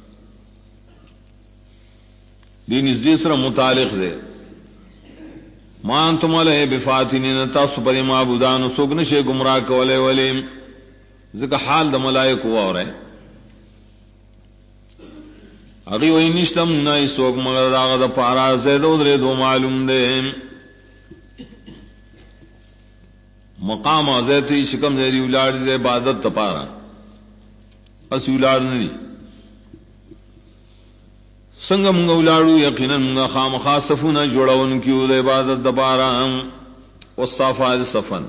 دین اس دیسرا متعلق دے ما انتم علیہ بفاتنین تاسو پر معبودان سوگنشے گمراہ کولے ولیم ذکر حال دا ملائک ہوا ہو رہے اگی وہی نشتم نائی سوگ مگر داغ دا پارا زیدو درے دو معلوم دے مقام آزیتی شکم زیدی اولاد دے عبادت تپارا اسی اولاد نہیں سنگ منگا اولادو یقینا منگا خام خاصفونا جوڑا ان کی دے عبادت دپارا والصافات صفن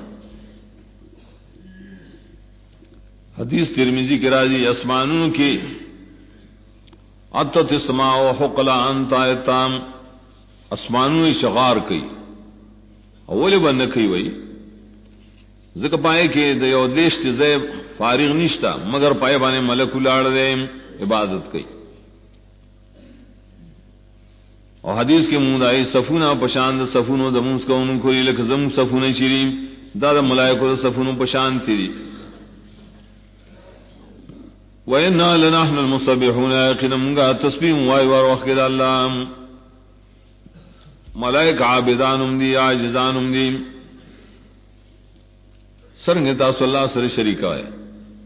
حدیث ترمذی کی راضی اسمانوں کی اتت السماء وحقلا انت ایتام اسمانوں شغار کی اول بند کی وئی ذکر پائے کہ دیو دیشت زیب فارغ نشتا مگر پائے بانے ملک الاڑ دے عبادت کی اور حدیث کے مود آئی صفونہ پشاند صفونہ دمونس کا انہوں کو لکھ زم صفونہ شریم دادا ملائکو صفونہ پشاند تیری وَإِنَّا لَنَحْنُ الْمُسَبِّحُونَ يَقِنًا مُنْگا تسبیح وائی وار وقت اللہ ملائک عابدانم دی عاجزانم دی سرنگتا صلی اللہ سر شریکہ ہے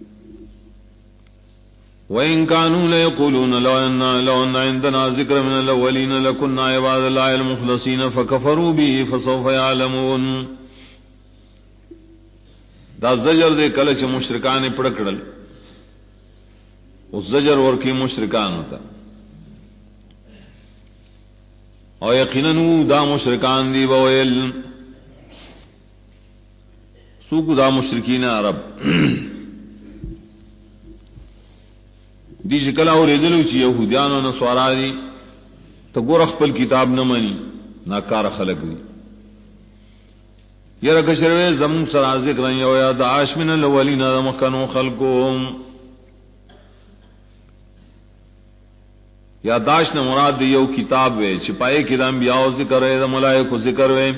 وَإِن كَانُوا لَيَقُولُونَ لَوْ أَنَّ عِندَنَا ذِكْرًا مِنَ الْأَوَّلِينَ لَكُنَّا عِبَادَ اللَّهِ الْمُخْلَصِينَ فَكَفَرُوا بِهِ فَسَوْفَ يَعْلَمُونَ دا زجر دے کلچ مشرکان پڑکڑل اس زجر اور کی مشرکان ہوتا اور یقیناً دا مشرکان دی بویل سوک دا مشرکین عرب دی شکل اور ادلو چی یہودیان و نسوارا دی تو گور اخپل کتاب نہ منی ناکار خلق دی یہ رکشروے زمون سرا ذکر یا یا داعش من الاولین دا مخنو خلقوں یا داش نے مراد دیو کتاب وے چھپائے کہ انبیاء ذکر ہے ملائکہ ذکر وے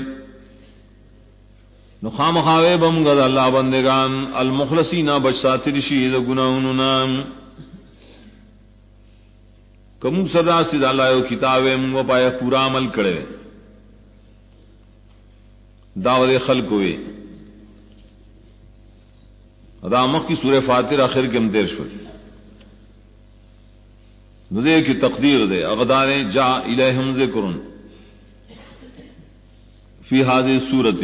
نخام خاوے بم گد اللہ بندگان المخلصین بچاتر شید گناہوں کم صدا سید اللہ کتاب و پائے پورا عمل کرے دعوت خلق ہوئے ادا مخ کی سورہ فاتر آخر کے مدیر شوئی ندے کی تقدیر دے اغدار جا الیہم ذکرن فی هذه السورۃ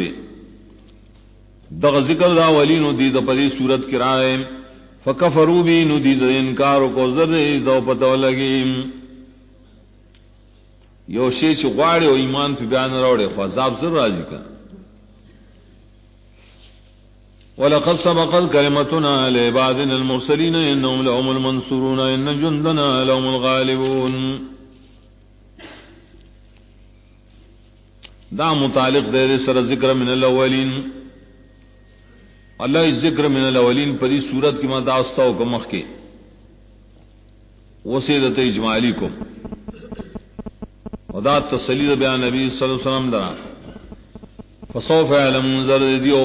دغ ذکر دا ولین دی د پدی صورت کرائے فکفروا بی ندی د انکار کو زر دو پتہ لگی یو شی چ غواړي او ایمان په بیان راوړي خو عذاب زر راځي کا ولقد سبقت كلمتنا لعبادنا المرسلين انهم لهم المنصورون ان جندنا لهم الغالبون دا متعلق دے سر ذکر من الاولین اللہ ذکر من الاولین پری صورت کی مدعا استاو کو مخ کے وسیدت اجمالی کو ودا تسلید بیان نبی صلی اللہ علیہ وسلم درا فسوف علم زر دیو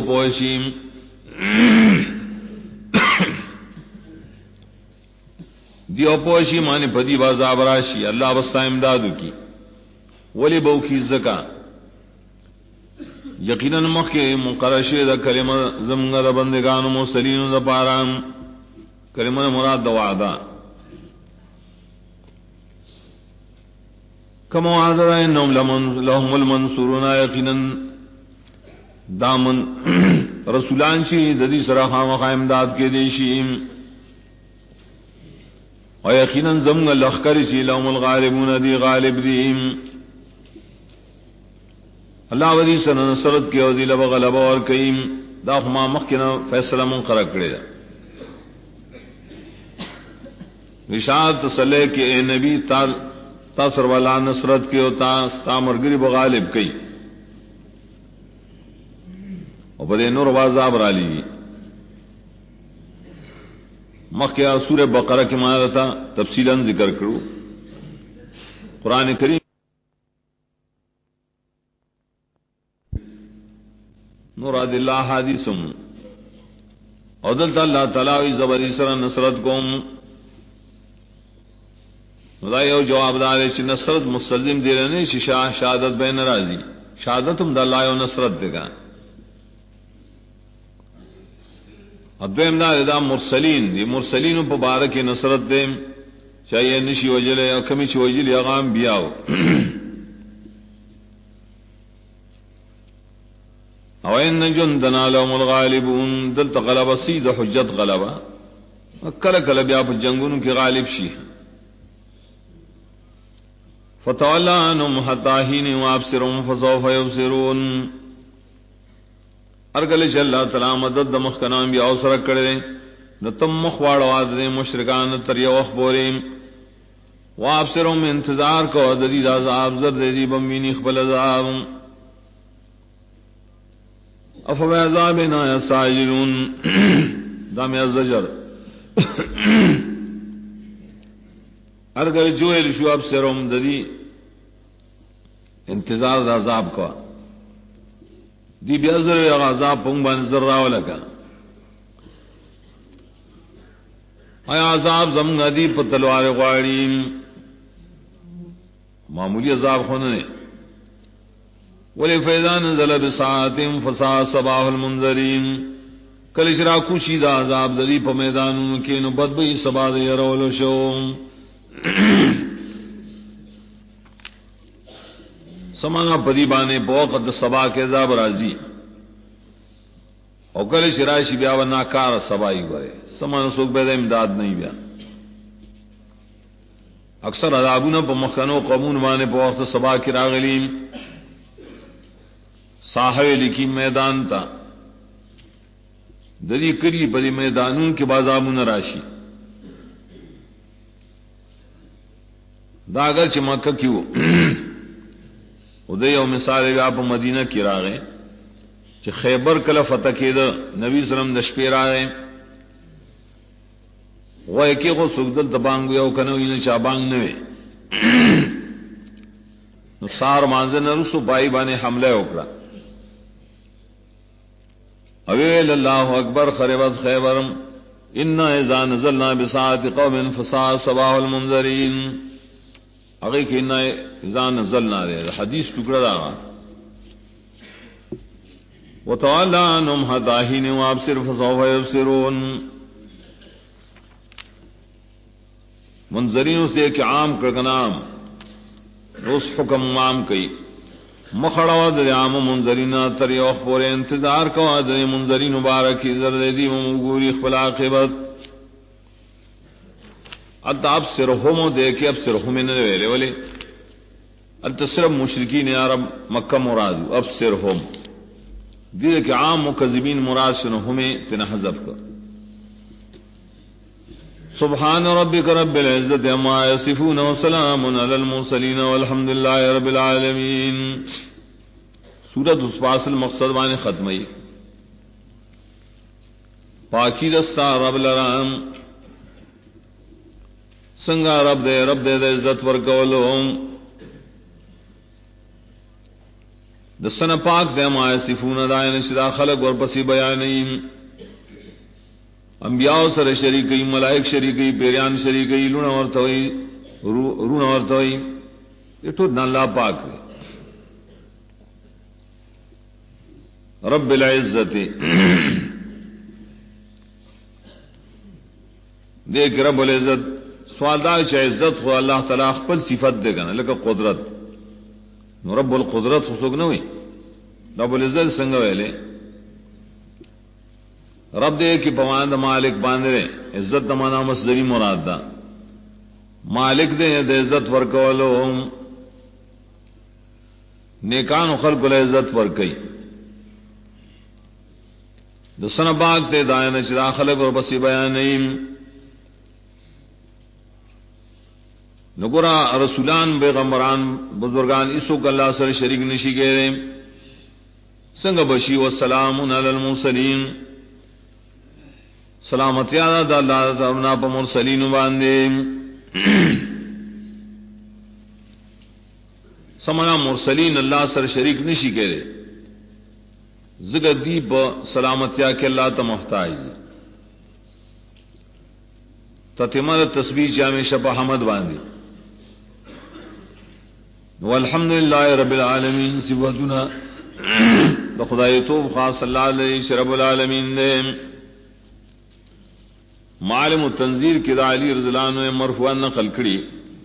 دیو پوشی مانے پدی عذاب راشی اللہ بستا امدادو کی ولی بو کی زکا یقیناً مخی مقرشی دا کلمہ زمگا دا بندگان مرسلین دا پارام کلمہ مراد دا وعدہ کم وعدہ دا انہم لهم المنصورون یقیناً دامن رسولان چی ددی سراخا وخا امداد کے دیشیم و یقیناً زمگا لخکر چی لهم الغالبون دی غالب دیم اللہ ودی سن نصرت کے او دل بغلب اور کئیم دا خما مخکنا فیصلہ منقرر کرے دا رشاد تسلے کہ اے نبی تا سروالا نصرت کے او تا مرگری بغالب کئی اور بدے نور وازاب را لی مخیا سورہ بقرہ کی معنی تھا تفصیلا ذکر کرو قرآن کریم مراد اللہ حدیثم عدلت اللہ تعالی زبری سر نصرت کوم مدایو جواب دار چ نصرت مستلزم دی رہنے شہادت بین راضی شہادتم د اللہ و نصرت دگا ادویم دا مرسلین دی مرسلین مبارک نصرت دے چاہیے نشی وجلے یا کمی چ وجل اغام بیاو او ان جندنا لهم الغالبون دلت غلب سید حجت غلبا کل کل بیا په جنگونو کې غالب شي فتولى عنهم حتى حين وابصرهم فسوف يبصرون ارگل چې الله تعالی مدد د مخکنام بیا اوسره کړي نو تم مخواړو د مشرکان تر یو خبرې وابصرهم انتظار کو د دې عذاب زر دې بمینی خپل عذاب افبعذابنا یستعجلون دام الزجر ارگر جوئل شو اب سرم ددی انتظار دا عذاب کا دی بیازر عذاب پنگ بان ذراو لگا آیا عذاب زمگا دی پتلوار غواریم معمولی عذاب خونے ولی فیضان نزل بساعتم فساء صباح المنذرین کل اشرا کشی دا عذاب دری پا میدانوں کے نو بدبئی سبا دے رولو شو سمانا پدی بانے بوقت سبا کے عذاب رازی اور کل اشرا شی بیا و ناکار سبائی گرے سمانا سوک بید امداد نہیں بیا اکثر عذابونا پا مخنو قومون بانے پا وقت سبا کی راغلیم صاحب لکی میدان تا دری کری پدی میدانوں کے بازامون راشی دا اگر چھ مکہ کیو ادھے یو مثال آپ مدینہ کی راغے چھ خیبر کل فتح کی دا نبی صلی اللہ علیہ وسلم دشپیر آگے وہ ایکی کو سکدل تبانگو یو کنو یو چا بانگ نوے نو سار مانزے نرسو بائی بانے حملے اکڑا اویل اللہ اکبر خربت خیبرم انا اذا نزلنا بساعت قوم فساء صباح المنذرین اگئی کہ انا اذا نزلنا دے حدیث ٹکڑا دا وتولى عنهم حتى حين وابصر فسوف يبصرون منذرین سے کہ عام کرکنام اس حکم عام کئی مخڑا در عام منذرین تر یوخ پورے انتظار کو در منذرین مبارکی زردی ومگوری خپل عاقبت ات ابصرهم دیکھے ابصرهم نے ویلے ولی ات صرف مشرکین عرب مکہ مراد ابصرهم دیے کہ عام مکذبین مراد شنو ہمیں تن حذف کر سبحان ربک رب العزت عما یصفون وسلام علی المرسلین والحمد للہ رب العالمین سورۃ الفاصل مقصد بانے ختمی پاکی دستا رب لرام سنگا رب دے عزت ورکولو دسن پاک دے ما یصفون دائن شدا خلق ور پسی بیانیم انبیاء سره شریکي ملائک شریکي پیریان شریکي لونه ورته وي رونه ورته وي یہ ټول الله پاک دی رب العزت دیکھ رب العزت سوال دا چې عزت خو الله تعالی خپل صفت دی کنه لکه قدرت نو رب القدرت خو څوک نه وي رب العزت څنګه ویلې رب دې کې بوان د مالک باندې عزت د معنا مصدری مراد ده مالک دې د عزت ورکولو نیکانو خلق له عزت ورکي د سن باغ ته داینه چې خلق ور بس بیانې نګورا رسولان پیغمبران بزرگان ایسو الله سره شریک نشي کېږي څنګه بشي والسلام علی المرسلین سلامتی د الله تعالی په مرسلین باندې سمنا مرسلین الله سره شریک نشي کېږي زګر دی په سلامتیا کې الله ته محتاج دي تتمه تسبیح جامع شب حمد باندې والحمدللہ رب العالمین صفاتنا خدای توب خاص اللہ علیہ رب العالمین نے معلم التنزیر کی علی رضی اللہ عنہ مرفوعا نقل کړي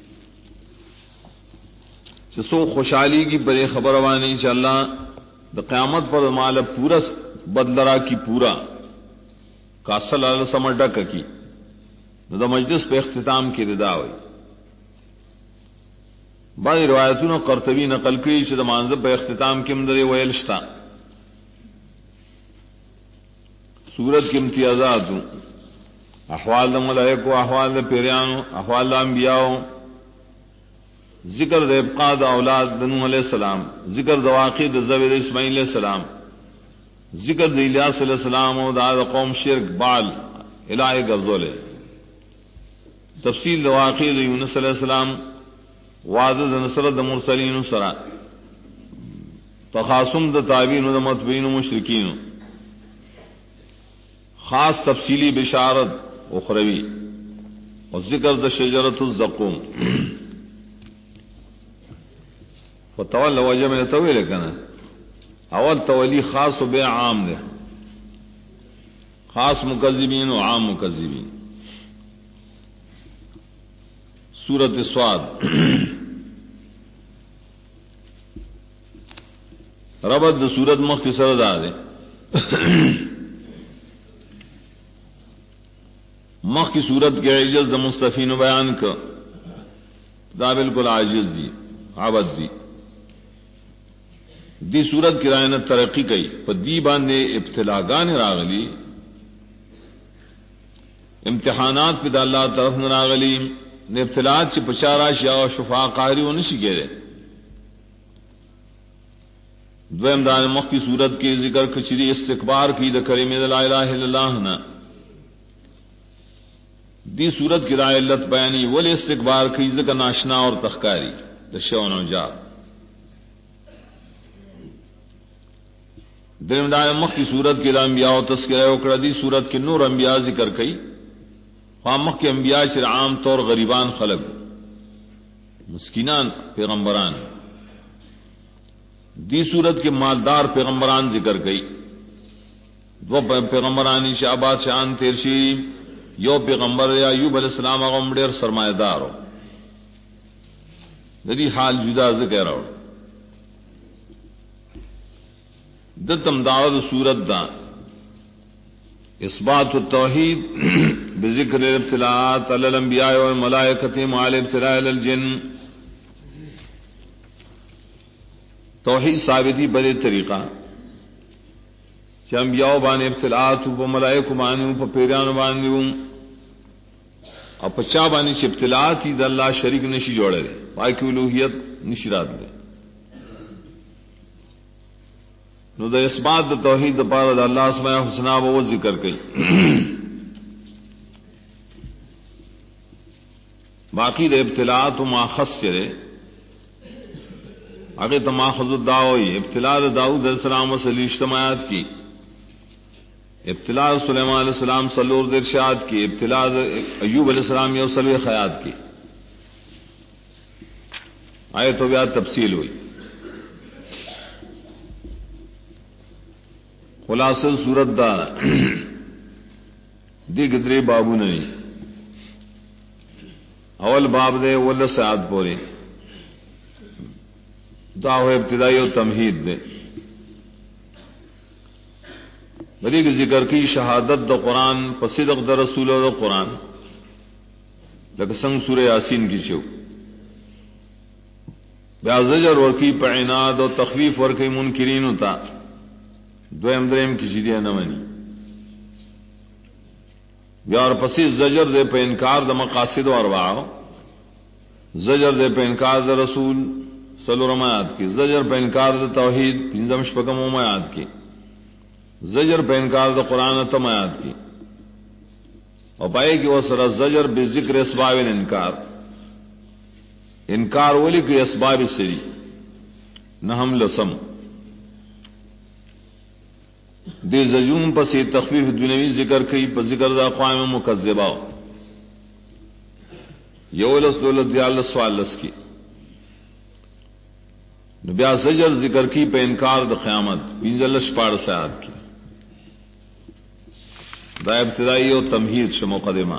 چې سو خوشحالی کی بڑے خبر وانی انشاءاللہ د قیامت پر مال پورا بدلرا کی پورا کاسل ال سمډک کی د مجلس په اختتام کې رضا وي بعض روایتونو قرطبی نقل کړي چې د مانزه په اختتام کې مندري ویل شتا سورت کې امتیازات احوال د ملائکو احوال د پیرانو احوال د انبیاء ذکر د ابقاء د اولاد د نوح علیہ السلام ذکر د واقع د زوی د اسماعیل علیہ السلام ذکر د الیاس علیہ السلام او د قوم شرک بال الہی غزول تفصیل د واقع د یونس علیہ السلام وعده د نصرت د مرسلین سره تخاصم د تابعین او د متبعین او مشرکین خاص تفصیلی بشارت اخروی اور ذکر د شجرۃ الزقوم فتول وجه میں طویل کنا اول تولی خاص و بے عام دے خاص مکذبین و عام مکذبین سورۃ الصاد ربط د سورت مخ کی سر دا دے مخ کی صورت کے عجز د مستفین بیان کا دا بالکل عاجز دی عبد دی دی صورت کی رائنت ترقی کئی پا دی باندے ابتلاگان راغلی امتحانات پہ دا اللہ طرف راغلی نے ابتلاات چی پچارا شیعہ و شفاء قاری و نشی گئے دویم دان مخ کی صورت کی ذکر کچری استکبار کی دا کریم دا لا الہ الا اللہ نا دی صورت کی رائے علت بیانی ولی استکبار کی ذکر ناشنا اور تخکاری دا شون و جاب دویم دان مخ کی صورت کی انبیاء و تذکرہ اکڑا دی صورت کی نور انبیاء ذکر کئی خواہ مخ کے انبیاء شر عام طور غریبان خلق مسکینان پیغمبران دی صورت کے مالدار پیغمبران ذکر گئی دو پیغمبرانی شعبات شان تیرشی یو پیغمبر یا ایوب علیہ السلام اغم ډیر سرمایہ دار ہو دی حال جدا ذکر رہو دتم دعوت صورت دا اثبات التوحید بذکر الابتلاءات علی الانبیاء والملائکۃ مع الابتلاء علی الجن توحید ثابتی بڑے طریقہ کہ انبیاء باندې ابتلاءات و ملائکہ باندې په پیرانو باندې او په چا باندې چې ابتلاءات د الله شریک نشي جوړل پای کې الوهیت نشي راتله نو د اثبات د توحید لپاره د الله اسماء الحسنا او ذکر کړي باقی د ابتلاءات ماخص چره اگر تماخذ الدعوی ابتلاء داؤد علیہ السلام و صلی اجتماعات کی ابتلاء سلیمان علیہ السلام سلور درشاد کی، ابتلاء ایوب علیہ السلام یو سلوی خیات کی آئے تو بیا تفصیل ہوئی. خلاصہ صورت دا دی گدری بابو نہیں اول باب دے ول سعاد پوری دا ہو ابتدائی و تمہید دے بری کی ذکر کی شہادت دا قرآن پصدق دا رسول دا قرآن لکہ سنگ سورہ یاسین کی چھو بیا زجر ورکی پا عناد و تخویف ورکی منکرین ہوتا دویم دریم کی چیدیا نمانی بیا اور پسی زجر دے پا انکار دا مقاصد و اربعہ زجر دے پا انکار دا رسول صلو رمایات کی زجر پا انکار دا توحید پنزم شپکم امیات کی زجر پہ انکار دا قرآن تمایات کی اور پائے کہ وہ سر زجر بذکر اسباب انکار انکار ولی کہ اسباب سری نہ ہم لسم دے زجون پسی تخفیف دنیوی ذکر کی پس ذکر دا اقوام مکذبہ یولس دولت دیالس سوالس کی نبیا زجر ذکر کی پہ انکار دا قیامت پینزلش پاڑ سیاد کی دا ابتدائی و تمہید سے مقدمہ.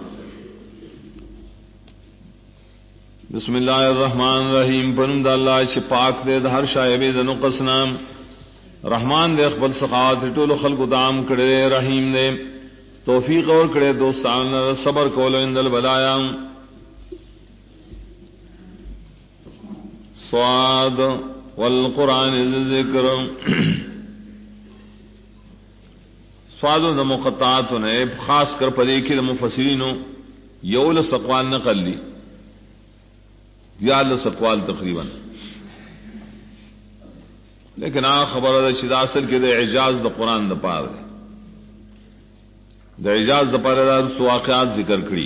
بسم اللہ الرحمن الرحیم پنم دا اللہ چھ پاک دے دا ہر شائبے دا نقص نام رحمان دے اقبل سخاوت ٹول خلق دام کڑے رحیم دے توفیق اور کڑے دوستان صبر کولو اندل بلایا. صاد والقرآن ذکر سوادوں دا مقطعات نے خاص کر پدے کی مفسرینوں یول سقوال نقل لی یال سقوال تقریبا لیکن آ خبر ہے شدا اصل کے دے اعجاز دا قرآن دا پار دے دا اعجاز دا پار دا واقعات ذکر کری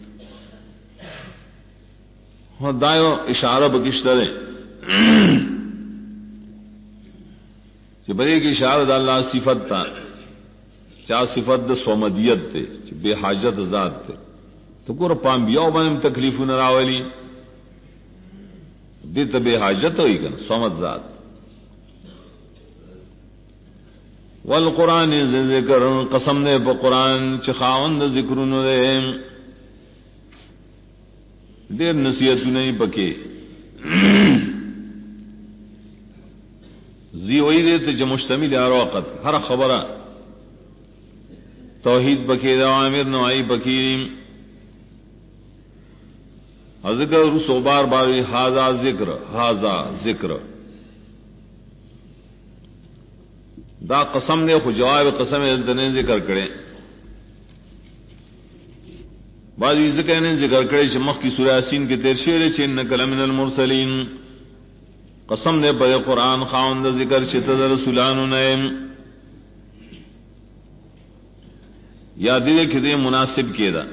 ہاں دائیو اشارہ بکشتر ہے کہ بڑے کی اشارہ دا اللہ صفت تا چا صفت دا سومدیت تے بے حاجت ذات تے تو کور پانبیاؤ بانم تکلیف نراولی دیتا بے حاجت ہوئی کن سومد ذات. والقرآن ذکر قسم نے پا قرآن چخاوند ذکرون دے دیر نصیحت نہیں پکے زیوئی دیتے چا مشتمل ہر وقت ہر خبرہ توحید بکی دوامر نوائی بکی ذکر رسو بار باری حاضا ذکر دا قسم نے خو جواب قسم نے ذکر کرے بعض ذکر نے ذکر کرے شمخ کی سورہ یاسین کے تیر شیر انک لمن المرسلین قسم نے بے قرآن خاوند ذکر شتد رسولان نیم یا دے کھدے مناسب کیے دا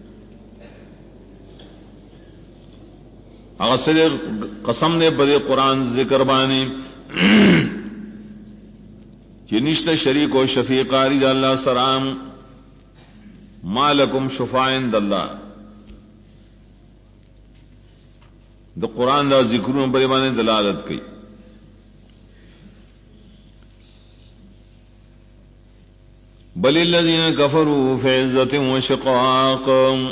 اغسر قسم نے بدے قرآن ذکر بانی کہ نشت شریک و شفیقاری دا اللہ سرام ما لکم شفاعن دا اللہ دا قرآن دا ذکرون بڑے بانے دلالت کی. بل الذين كفروا في عزة وشقاق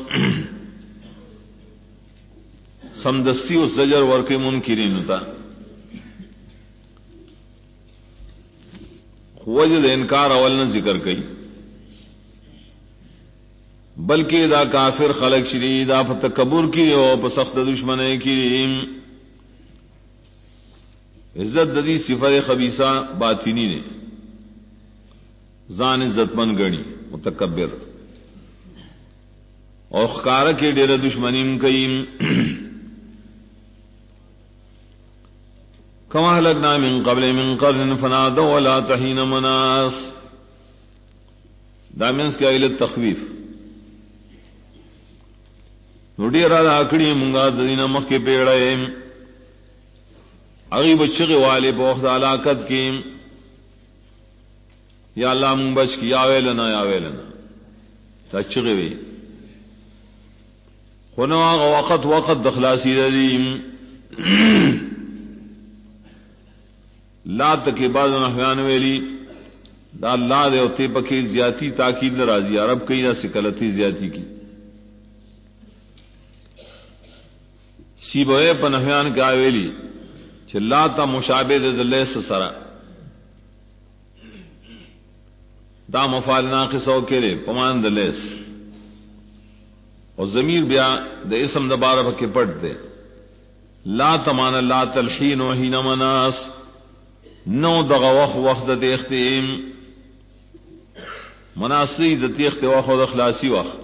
سمدستی اس زجر ورکی منکرین ہوتا وجد انکار اول نہ ذکر کئی بلکہ دا کافر خلق شری دا تکبر کی او پسخت دشمنے کی عزت ددی صفت خبیثہ باطنی نے زان عزت من گڑی متکبر اور خکار کے ڈیر دشمنیم کئیم کما لگنا من قبل من قرن فنادوا ولا تحین مناس دامنس کے عیلت تخویف نوڈی ارادہ اکڑی منگا ددینا مخ کے پیڑے اغیب چغ والے بوخت علاقت کی یا اللہ من بچ کی یا ویلنا یا ویلنا تا چغی وی خونو آغا وقت دخلاسی ردیم لا تکی بعض نحویان ویلی دا اللہ دے ہوتے پکی زیادتی تاکید نرازی عرب کئی نہ سکلتی زیادتی کی سیبوئے پا نحویان کے آویلی چھ لا تا مشابه دے لیس سرا دا مفعول ناقص او کرے پمان دے لیس اور ضمیر بیا دے اسم دبارہ پکے پڑھ دے لا تمان لا تلحین وحین مناس نو دغا وقت دے اختیم مناسی دے اخت وقت و اخلاصی وقت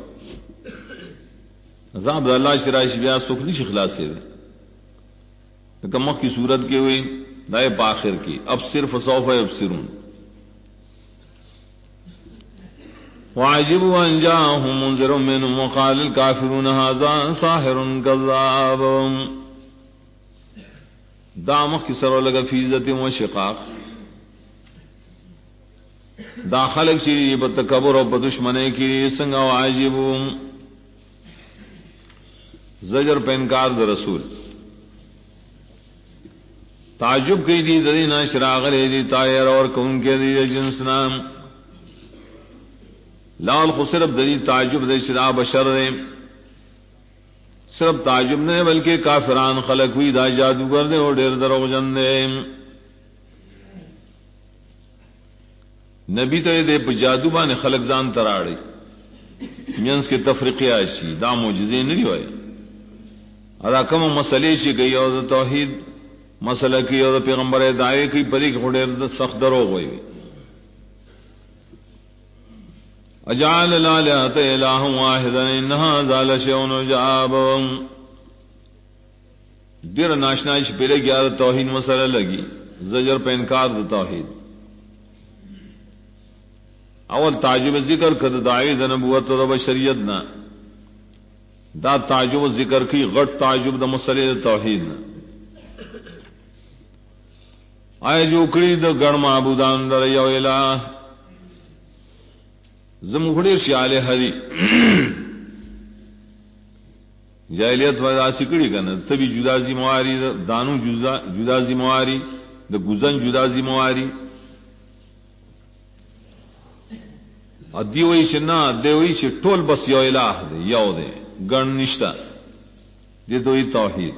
عذاب اللہ شرائش بیا سکھ نہیں خلاصی دے کمک کی صورت کی ہوئی دائے پاخر کی اب صرف سوف یبصرون وعجبوا ان جاءهم منذر منهم وقال الكافرون هذا ساحر كذاب دامخ کی سرو لگا فی عزت و شقاق دا خلق چیزی بتکبر و بدشمنے کی سنگا وعجبوا زجر پہ انکار دا رسول تعجب کی دی دینا شراغ لے دی تائر اور کون کے دی جنس نام لال کو صرف دی تعجب دے شرا بشر دے صرف تعجب نہیں بلکہ کافران خلق ہوئی دا جادوگر دے اور ڈیر دروغ جن دے نبی تو دے پہ جادو بانے خلق زان تراڑی مینس کے تفریقی آشی دا موجزے نہیں ہوئے ادا کم مسئلے شی گئی اور توحید مسئلہ کی اور پیغمبر دعوے کی پری گھوڑے سخت دروغ ہوئی اجعل الالهة الها واحدا ان هذا لشيء عجاب دیر ناشنائش پہلے گیا توحید مسئلہ لگی زجر پہ انکار دا توحید اول تعجب ذکر کر دعوی دا نبوت دا بشریت نا دا تعجب ذکر کی غٹ تعجب دا مسئلہ توحید نا آئے جو کڑی دا گڑ معبودان در یو الہ زمخڑی شیال حری جاہلیت ودا سکڑی کنا تبھی جدا ذمہواری دانو جدا ذمہواری دا گزن جدا ذمہواری ادیوئی شنا دیوئی چھ ٹول بس یو الہ دے یو دے گن نشتا دے دوئی توحید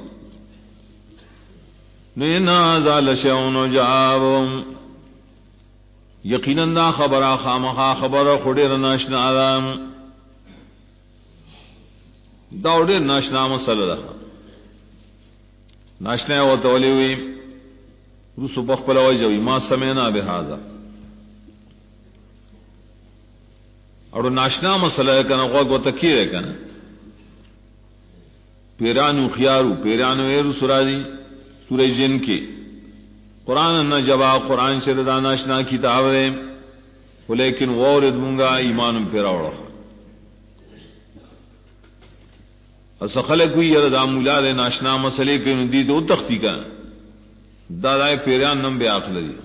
نینا ذال شیون جاب یقیناً دا خبرہ خامخا خبر خودیر ناشنا آدم داوڑیر ناشنا مسئلہ دا ناشنا ہے وہ تولی ہوئی رسو بخبلا وجوی ما سمینا بہذا اور ناشنا مسئلہ ہے کنا غوگ و تکیر ہے کنا پیرانو خیارو پیرانو ایرو سرازی سورہ جن کی قرآن نہ جبا قرآن سے داناشنا کتاب ہے لیکن غورد مونگا ایمان پیراوڑا اسخلق ہوئی یرد آمولا دے ناشنا مسئلے کے ندی دو تختی کا دادائے پیران نم بے آخ لدی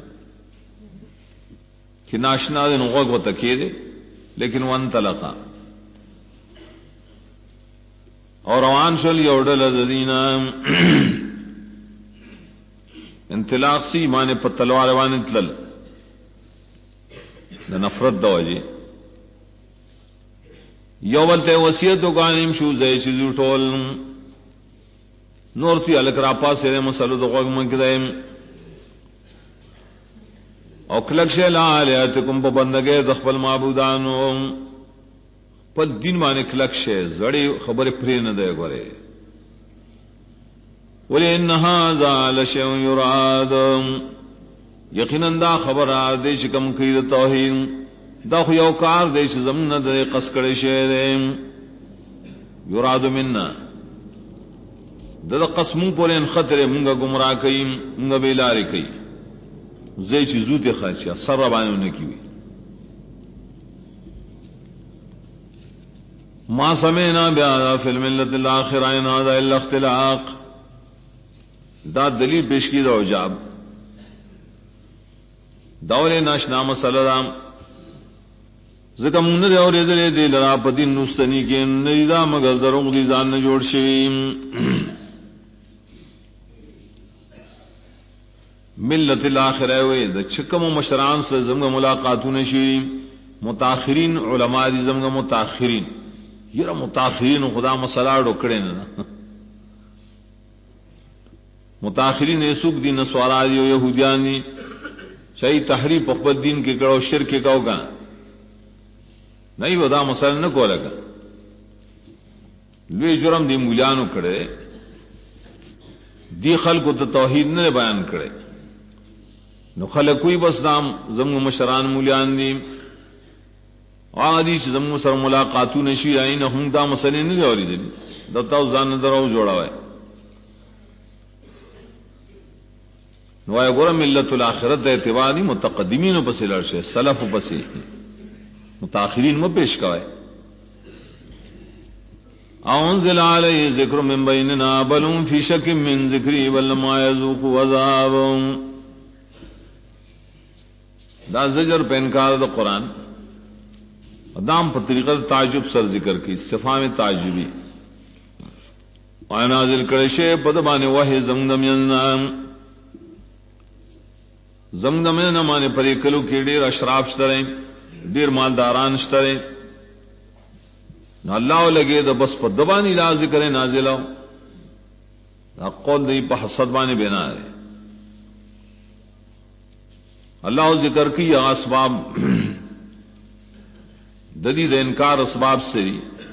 کہ ناشنا دے نغوگ و تکیے دے لیکن وان تلقا اور روان شل یوڑل ددینا انطلاق سی مانے پر تلوار وان تلل دا نفرت دا وجی یو بلتے وسیعتو کانیم شو زی چیزو ٹول نورتی علک راپا سیرے مسلو دا غوگ منکدائم او کلک شے لا آلیاتکم پا بندگے دخبل معبودانو پل دین مانے کلک شے زڑی خبر پرین دے گورے وَلِئِنَّ هَذَا لَشَيْءٌ يُرَادُ یقیناً دا خبر آدے چکم کئی دا توحید دا خو یو کار دے چھ زمن دے قسکڑے شہرے یراد مننا دا قسموں پولین خطرے منگا گمراہ کئی منگا بیلاری کئی زی چھ زوت خرچیا سر ربانی انہیں کی ہوئی ما سمینا بیادا فی الملت الاخرین آدھا اللہ اختلاق دا دلیل پیش کی دا عجاب دور ناشنا مسئلہ دا زکم نه دی اورېدلې دی لرا په دین نوستنی کې نه دا مگر دروغ دي ځان نه جوړ شي. ملت الاخره وې د چکم مشران سره زموږ ملاقاتونه شي. متأخرین علما دي زموږ متأخرین یره متأخرین خدا مسله ډوکړې نه متأخرین یسوک دین سوارا دی یهودیان دي شای تحریف په خپل دین کې کړو شرک کې کاوګا نہیں ودا مسله نه کولګا لوی جرم دی مولانو کړي دی خلکو ته توحید نه بیان کړي نو خلکوی بس نام زمو مشران مولیان دي عادی چې زمو سره ملاقاتونه شي عین هم دا مسلې نه اوریدل د تاسو ځان درو جوړاوي نو یې ګور ملت الاخرت د اعتباری متقدمین په سلر شه سلف په سي متأخرین مو پیش کوي. انزل علی ذکر من بیننا بل هم فی شک من ذکری ولما یذوقوا عذاب. دا زجر په انکار د قران ادم په طریقه تعجب سر ذکر کی صفام تعجبی نازل کړي شه په د باندې وحی زمزم نه معنی پرې کلو کې ډېر اشراف شته ډېر مالداران شته نو الله لګي د بس په دبانی لا ذکر نازلو دا قول دی په حسد باندې بنا ہے اللہ ذکر کی اسباب ددی انکار اسباب سے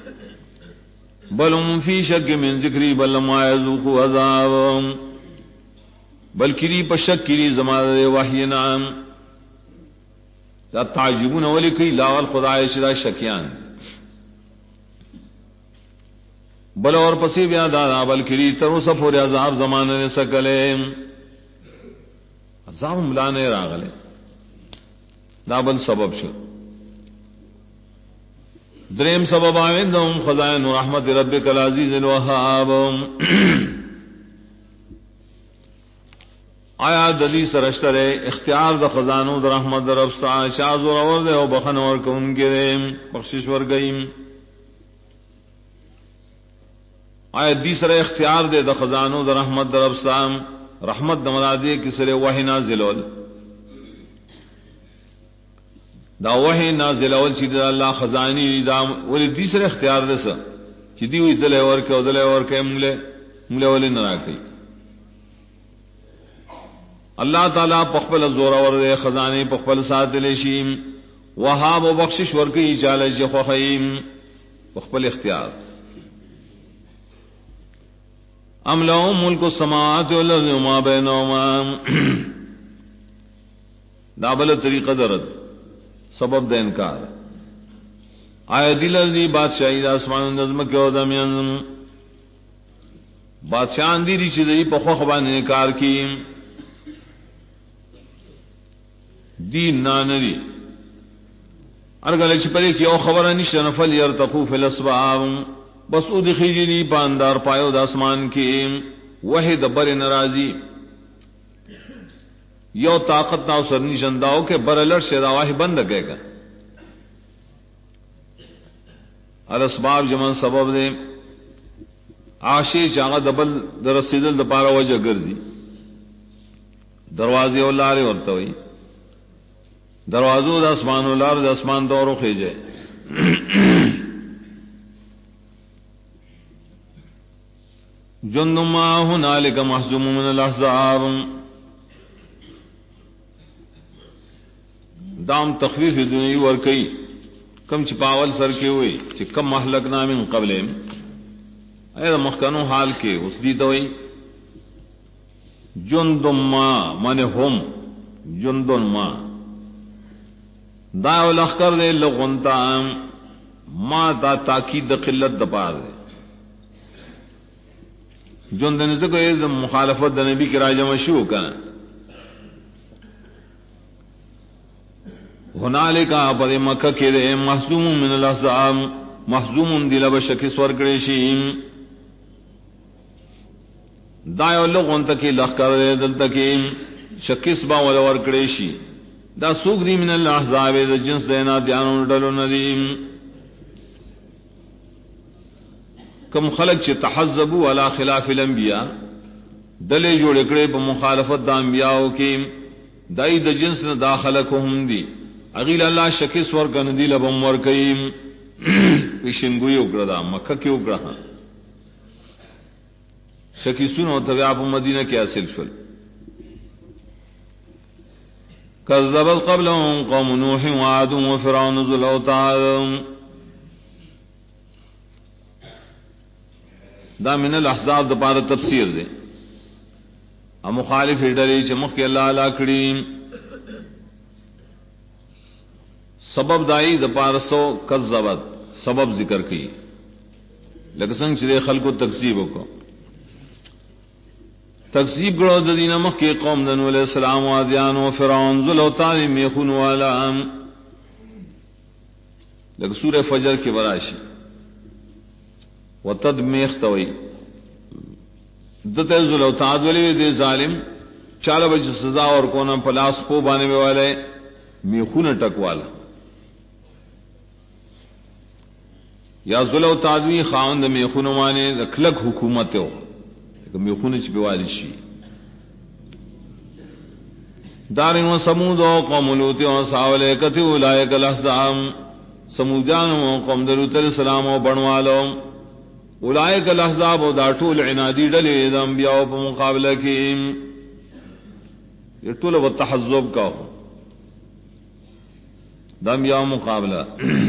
بل هم فی شک من ذکری بل ما یذوقوا عذاب بلکہ دی پشک کی زمانہ وحی نام لا تعجبون ولکی لا الخدای شدا شکیان بل اور پسی بیا دا بلکہ دی تر سفور عذاب زمانہ نے سکلے عذاب ملانے راغلے دا بل سبب شو. دریم سبب عندهم خزائن رحمت ربک العزیز الوهاب. آیا دلی سرشتر اختیار د خزانو د رحمت رب سا شاذ اور دے او بخن اور کون گریم بخشش ور گئیم. آیا دی سر اختیار دے د خزانو د رحمت رب سا رحمت د مرادی کسرے وحی نازل ول دا وحی نازل اول چې الله خزانی دا ولې دې سره اختیار ده څه چې دی وی دل اور کې او دل اور کې مله ولې نه راکې الله تعالی په خپل زور اور خزانه په خپل ساتل شي وهاب او بخشش ورکې چاله چې خو خیم په خپل اختیار. ام لهم ملک السماوات والارض وما بينهما دا بل طریقہ درد سبب د انکار. آیا دل دی بادشاہی د اسمان نظم کې او د میان بادشاہ اندی دي چې دی په خو باندې انکار کوي دین نه نری ارګل چې پرې کې او خبره نشته نفل يرتقو فی الاسباب بس او د خیجنی باندار پایو د اسمان کې وحید بر ناراضی یو طاقت نہ سر نشنداؤ کہ برلر سے رواہ بند کہے گا الاسباب جمع سبب دے آشی چاغ دبل درسیدل دپارا وجہ گردی دروازے او لارے ورته وي دروازو د اسمان او لار د اسمان دورو خېجه جند ما هنالک محزوم من الاحزاب. دام تخفیف دنیا ور کئی کم چپاول سر کے ہوئی چې کم مهلکنا من قبلهم اے مخکنو حال کے اس دی دوئی جند ما من هم جند ما دا الاخر دے لغنتا ما دا تاکید قلت دپار دے جند نے ذکر مخالفت د نبی کی راجہ مشو کنا هنالک پر مکہ کې ده محزوم من الاحزاب محزوم دل بشک سور کړي شي دا یو لغون ته کې لخر دلته کې شکیس با ول ور کړي شي دا سوق دی من الاحزاب دا جنس دینا دیانو ڈلو ندیم کم خلق چی تحزبو علا خلاف الانبیاء دلے جوڑ اکڑے پا مخالفت دا انبیاءو کی دائی دا جنس نا داخل کو ہم دی اغیل اللہ شکس ورکن دی لبم ورکیم پیشنگوی اکڑا دا مکہ کی اکڑا شکسون ہوتا گیا پا مدینہ کی حاصل شل کذبت قبلهم قوم نوح وعاد وفرعون ذو الاوتاد دا من الاحزاب دا پارا تفسیر دے مخالف ڈلی چمخ کے اللہ علا کریم سبب دائی دا پارا سو کذبت سبب ذکر کی لکسنگ چرے خلق و تکذیب کو تکذیب گڑو ددین مخ کے قوم دنو علیہ السلام و آدیان و فرعون ذو الاوتاد میخون والا لگ سورہ فجر کی براشی وتد میختوی دتے ذو الاوتاد ولی دے ظالم چال بچ سزا اور کونا پلاس کو بانے میں والے میخون ٹک والا یا ذو الاوتاد خاوند میخون مانے لکھلک حکومت ہو میخون چ بیوالی شی دارن و سمود و قوم لوط و اصحاب الایکۃ اولئک الاحزاب سمودان و قوم لوط علیہ السلام و بنوالو اولئک الاحزاب و دا ټول عنادی ډلې د انبیاء په مقابله کې یہ ټول و تحزب کا د انبیاء مقابله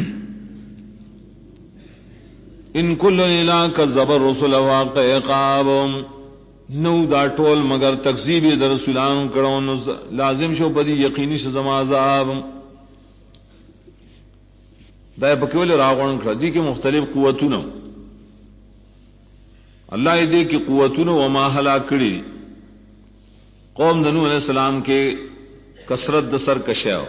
ان کل الا کذب الرسل واقع عقاب نو دا ټول مگر تکذیب د رسولان کړهونو لازم شو بدی یقینی سزا عذاب دا په کول راغون کړه دي کې مختلف قوتونه اللہ دې کې قوتونه و ما هلاک کړي قوم د نوح علیہ السلام کې کثرت د سر کشاو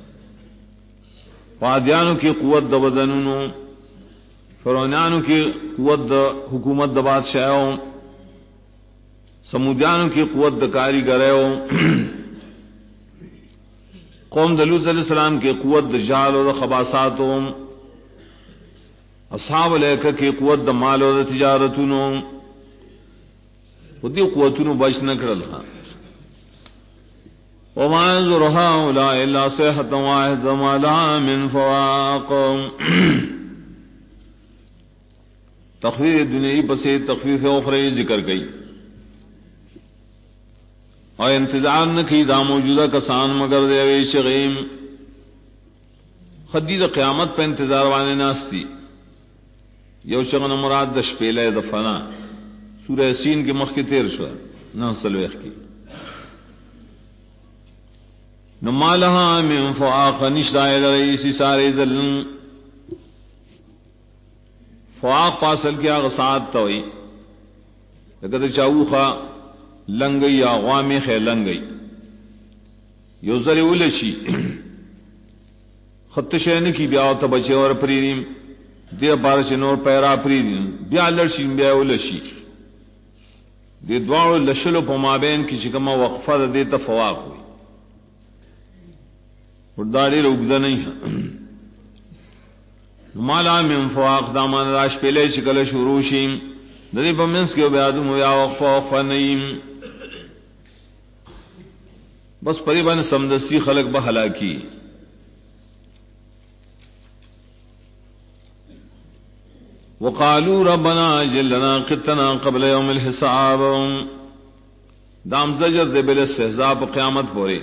پادیانو کې قوت د بدنونو فرعونانو کی قوت دا حکومت دا بادشاہوں سمودیانوں کی قوت دا کاریگروں قوم لوط علیہ السلام کی قوت دا جال و دا خباساتوں اصحاب الایکہ کی قوت دا مال و دا تجارتوں خودی قوتوں بچ نہ کرل ہاں وما ينظر هؤلاء الا صيحة واحدة ما لها من فواق تخفیف دنیای پسے تخفیف اخری ذکر گئی اور انتظار نہ کی دا موجودہ کسان مگر دے شغیم خدید قیامت پہ انتظار وانے ناستی یو شغن مراد دش پیلے دفنا سورہ یاسین کے مخ کے تیر شو نہ سلویخ کی نمالہا من فواق نشدائے رئیسی سارے دلن فواق پاسل کیا غصات توئی لکہ چاوخا لنگئی یا غوامی خی لنگئی یو ذر اولشی خط شین کی بیاو تا بچے اور پریریم دیر بارش نور پیرا پریریم بیا لرشی بیا اولشی دی دوارو لشلو پا مابین کی چکمہ وقفہ دا دیتا فواق ہوئی ورداری رکدہ نہیں ہے مالا من فواق دامان راش پہلے شکل شروشیم دری پمنس کے بیادم یا وقفہ نیم بس پریبان سمدستی خلق بحلا کی وقالوا ربنا اجل لنا قطنا قبل يوم الحساب دام زجر دے بل استحزاب قیامت پورے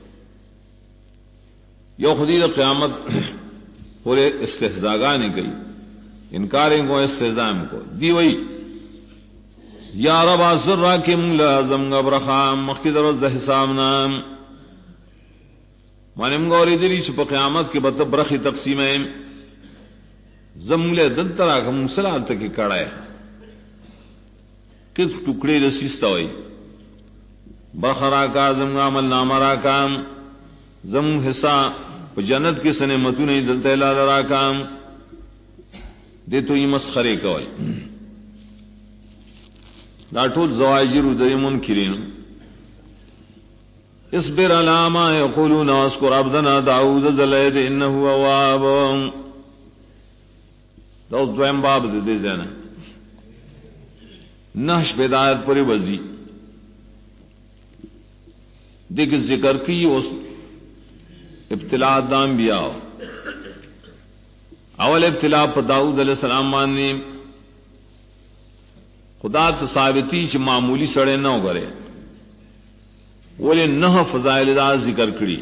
یو خدید قیامت پورے استحزاگانے گئی انکاریں کو استحزام کو دی وئی یا رب اثر راکم لازم غبرخام مخکد روز حساب نام مانم گوری دلی چھ قیامت کے بت برخی تقسیمیں زملے دن طرح کا مسلال تک کڑا ہے کس ٹکڑے رسیستا ہوئی برخرا کا زم عمل نامرا کام زم حصہ جنت کے سنے متو نہیں دلتے لا لرا کام دے تو یہ مسخرے کا ہوئی دا ټول زواجر د منکرین اصبر على ما يقولون واذكر عبدنا داود ذا الأيد إنه أواب. دا دویم باب دے دینا نحش بدایت پر وزی دیکھ ذکر کی اس ابتلاء دام بیا اول ابتلاء پر داؤد علیہ السلام ماننے خدا ثابتی چ معمولی سڑے نہ کرے بولے نہ فضائل دا ذکر کری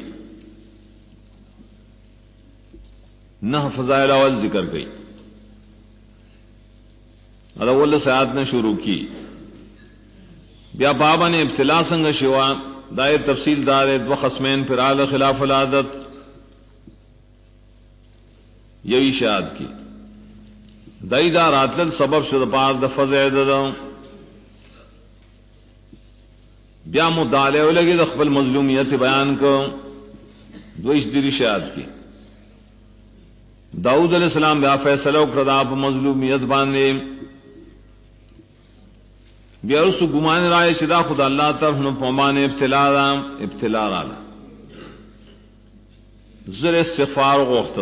نہ فضائل اول ذکر گئی اول سیات نے شروع کی بیا بابا نے ابتلا سنگ شوا دائے تفصیل دار دو خصمین پھر آل خلاف العادت یہی شاد کی دائی دار آتل سبب شد پار د فضع ددوں بیا مدعلے لگی دخبل مظلومیت بیان کو دویش دیری شاد کی داؤد علیہ السلام بیا فیصلہ کردہ پا مظلومیت باندے بیا رسو گمان رائے شدا خدا اللہ طرف نو پمان ابتلا رام ابتلا رالا زر استغفار غوخت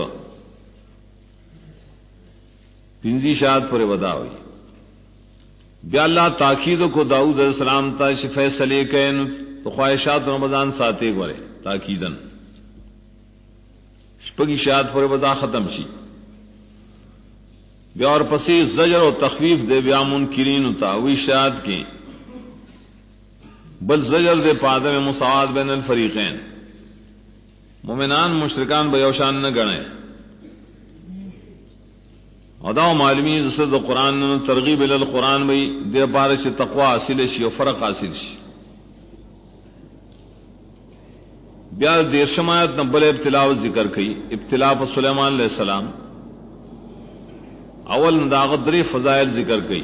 پنزی شاد پر ودا ہوئی بیا اللہ تاکید کو داؤد علیہ السلام تا فیصلے کین تو خواہشات رمضان ساتے گورے تاکیدن شپگی شاد پر ودا ختم شی بیا اور پسی زجر و تخویف دے بیا منکرین تا وی شاد کی بل زجر دے پادم مساوات بین الفریقین مومنان مشرکان بیوشان نہ گنے اداؤ معلومی رسد قرآن ترغیب القرآن بھئی دے بارش تقوی حاصل شی و فرق حاصل شی بیا دیر شمایت نبل ابتلاء و ذکر کی ابتلاء پر سلیمان علیہ السلام اول نداغت دری فضائل ذکر کی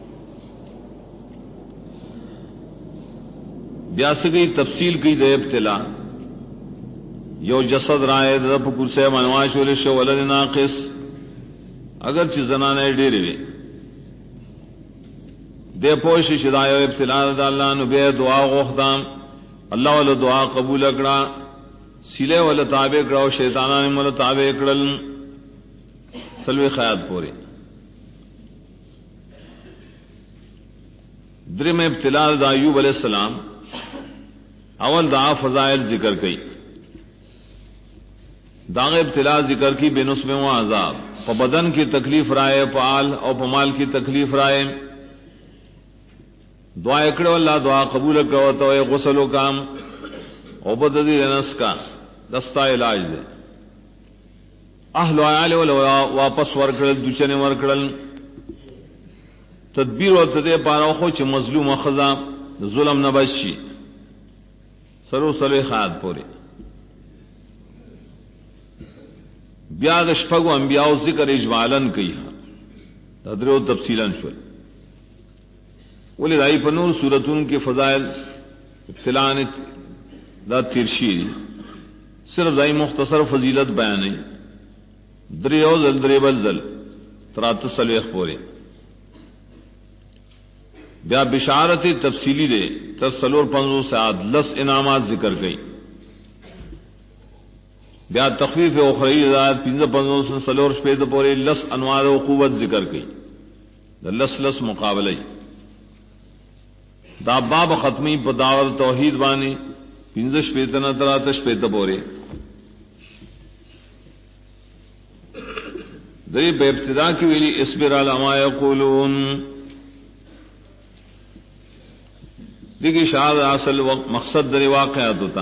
بیا سگئی تفصیل کی دے ابتلاء یو جسد رائے رب کرسے منواش ولش ولد ناقص اگرچہ زنانے ڈیرے وے دے پوش شدایو ابتلاء دا اللہ نبی دعا غوخدام اللہ والا دعا قبول اکڑا سیلے والا تابع اکڑا و شیطانان والا تابع اکڑل سلوی خیات پورے درم ابتلاء دا ایوب علیہ السلام اول دعا فضائل ذکر کی داغ ابتلاء ذکر کی بے نسب و عذاب پا بدن کی تکلیف رائے پال اور پمال کی تکلیف رائے دعا اکڑو اللہ دعا قبول کرو تو غسل و کام او بددی نس کا دستہ علاج دے اہل عیال واپس ورکڑل دوچنے ورکڑل تدبیر و تدے پارا خو چ مظلوم خزا ظلم نہ بچی سرو سلو خیات پورے بیا د شپږو انبیاء ذکر اجمالاً کی تدریو تفصیلاً شول ولی رائی پنور سورتون کے فضائل ابتلاء دا ترشی صرف دائی مختصر فضیلت بیان ہے دریو زل دریبل زل ترات سلیخ پورے بیا بشارت تفصیلی دے تسلور پنزو سعاد لس انعامات ذکر گئی بیا تخفیف اخری ذات پنزو پنزو سے سلور شپید پورے لس انوار و قوت ذکر گئی دا لس لس مقابلہ دا باب ختمی پداور توحید بانی پنزو شپیتنا ترات شپید پورے دری بے ابتدا کی ویلی اصبر علی ما یقولون دیکھی شاید اصل مقصد در واقعات ہوتا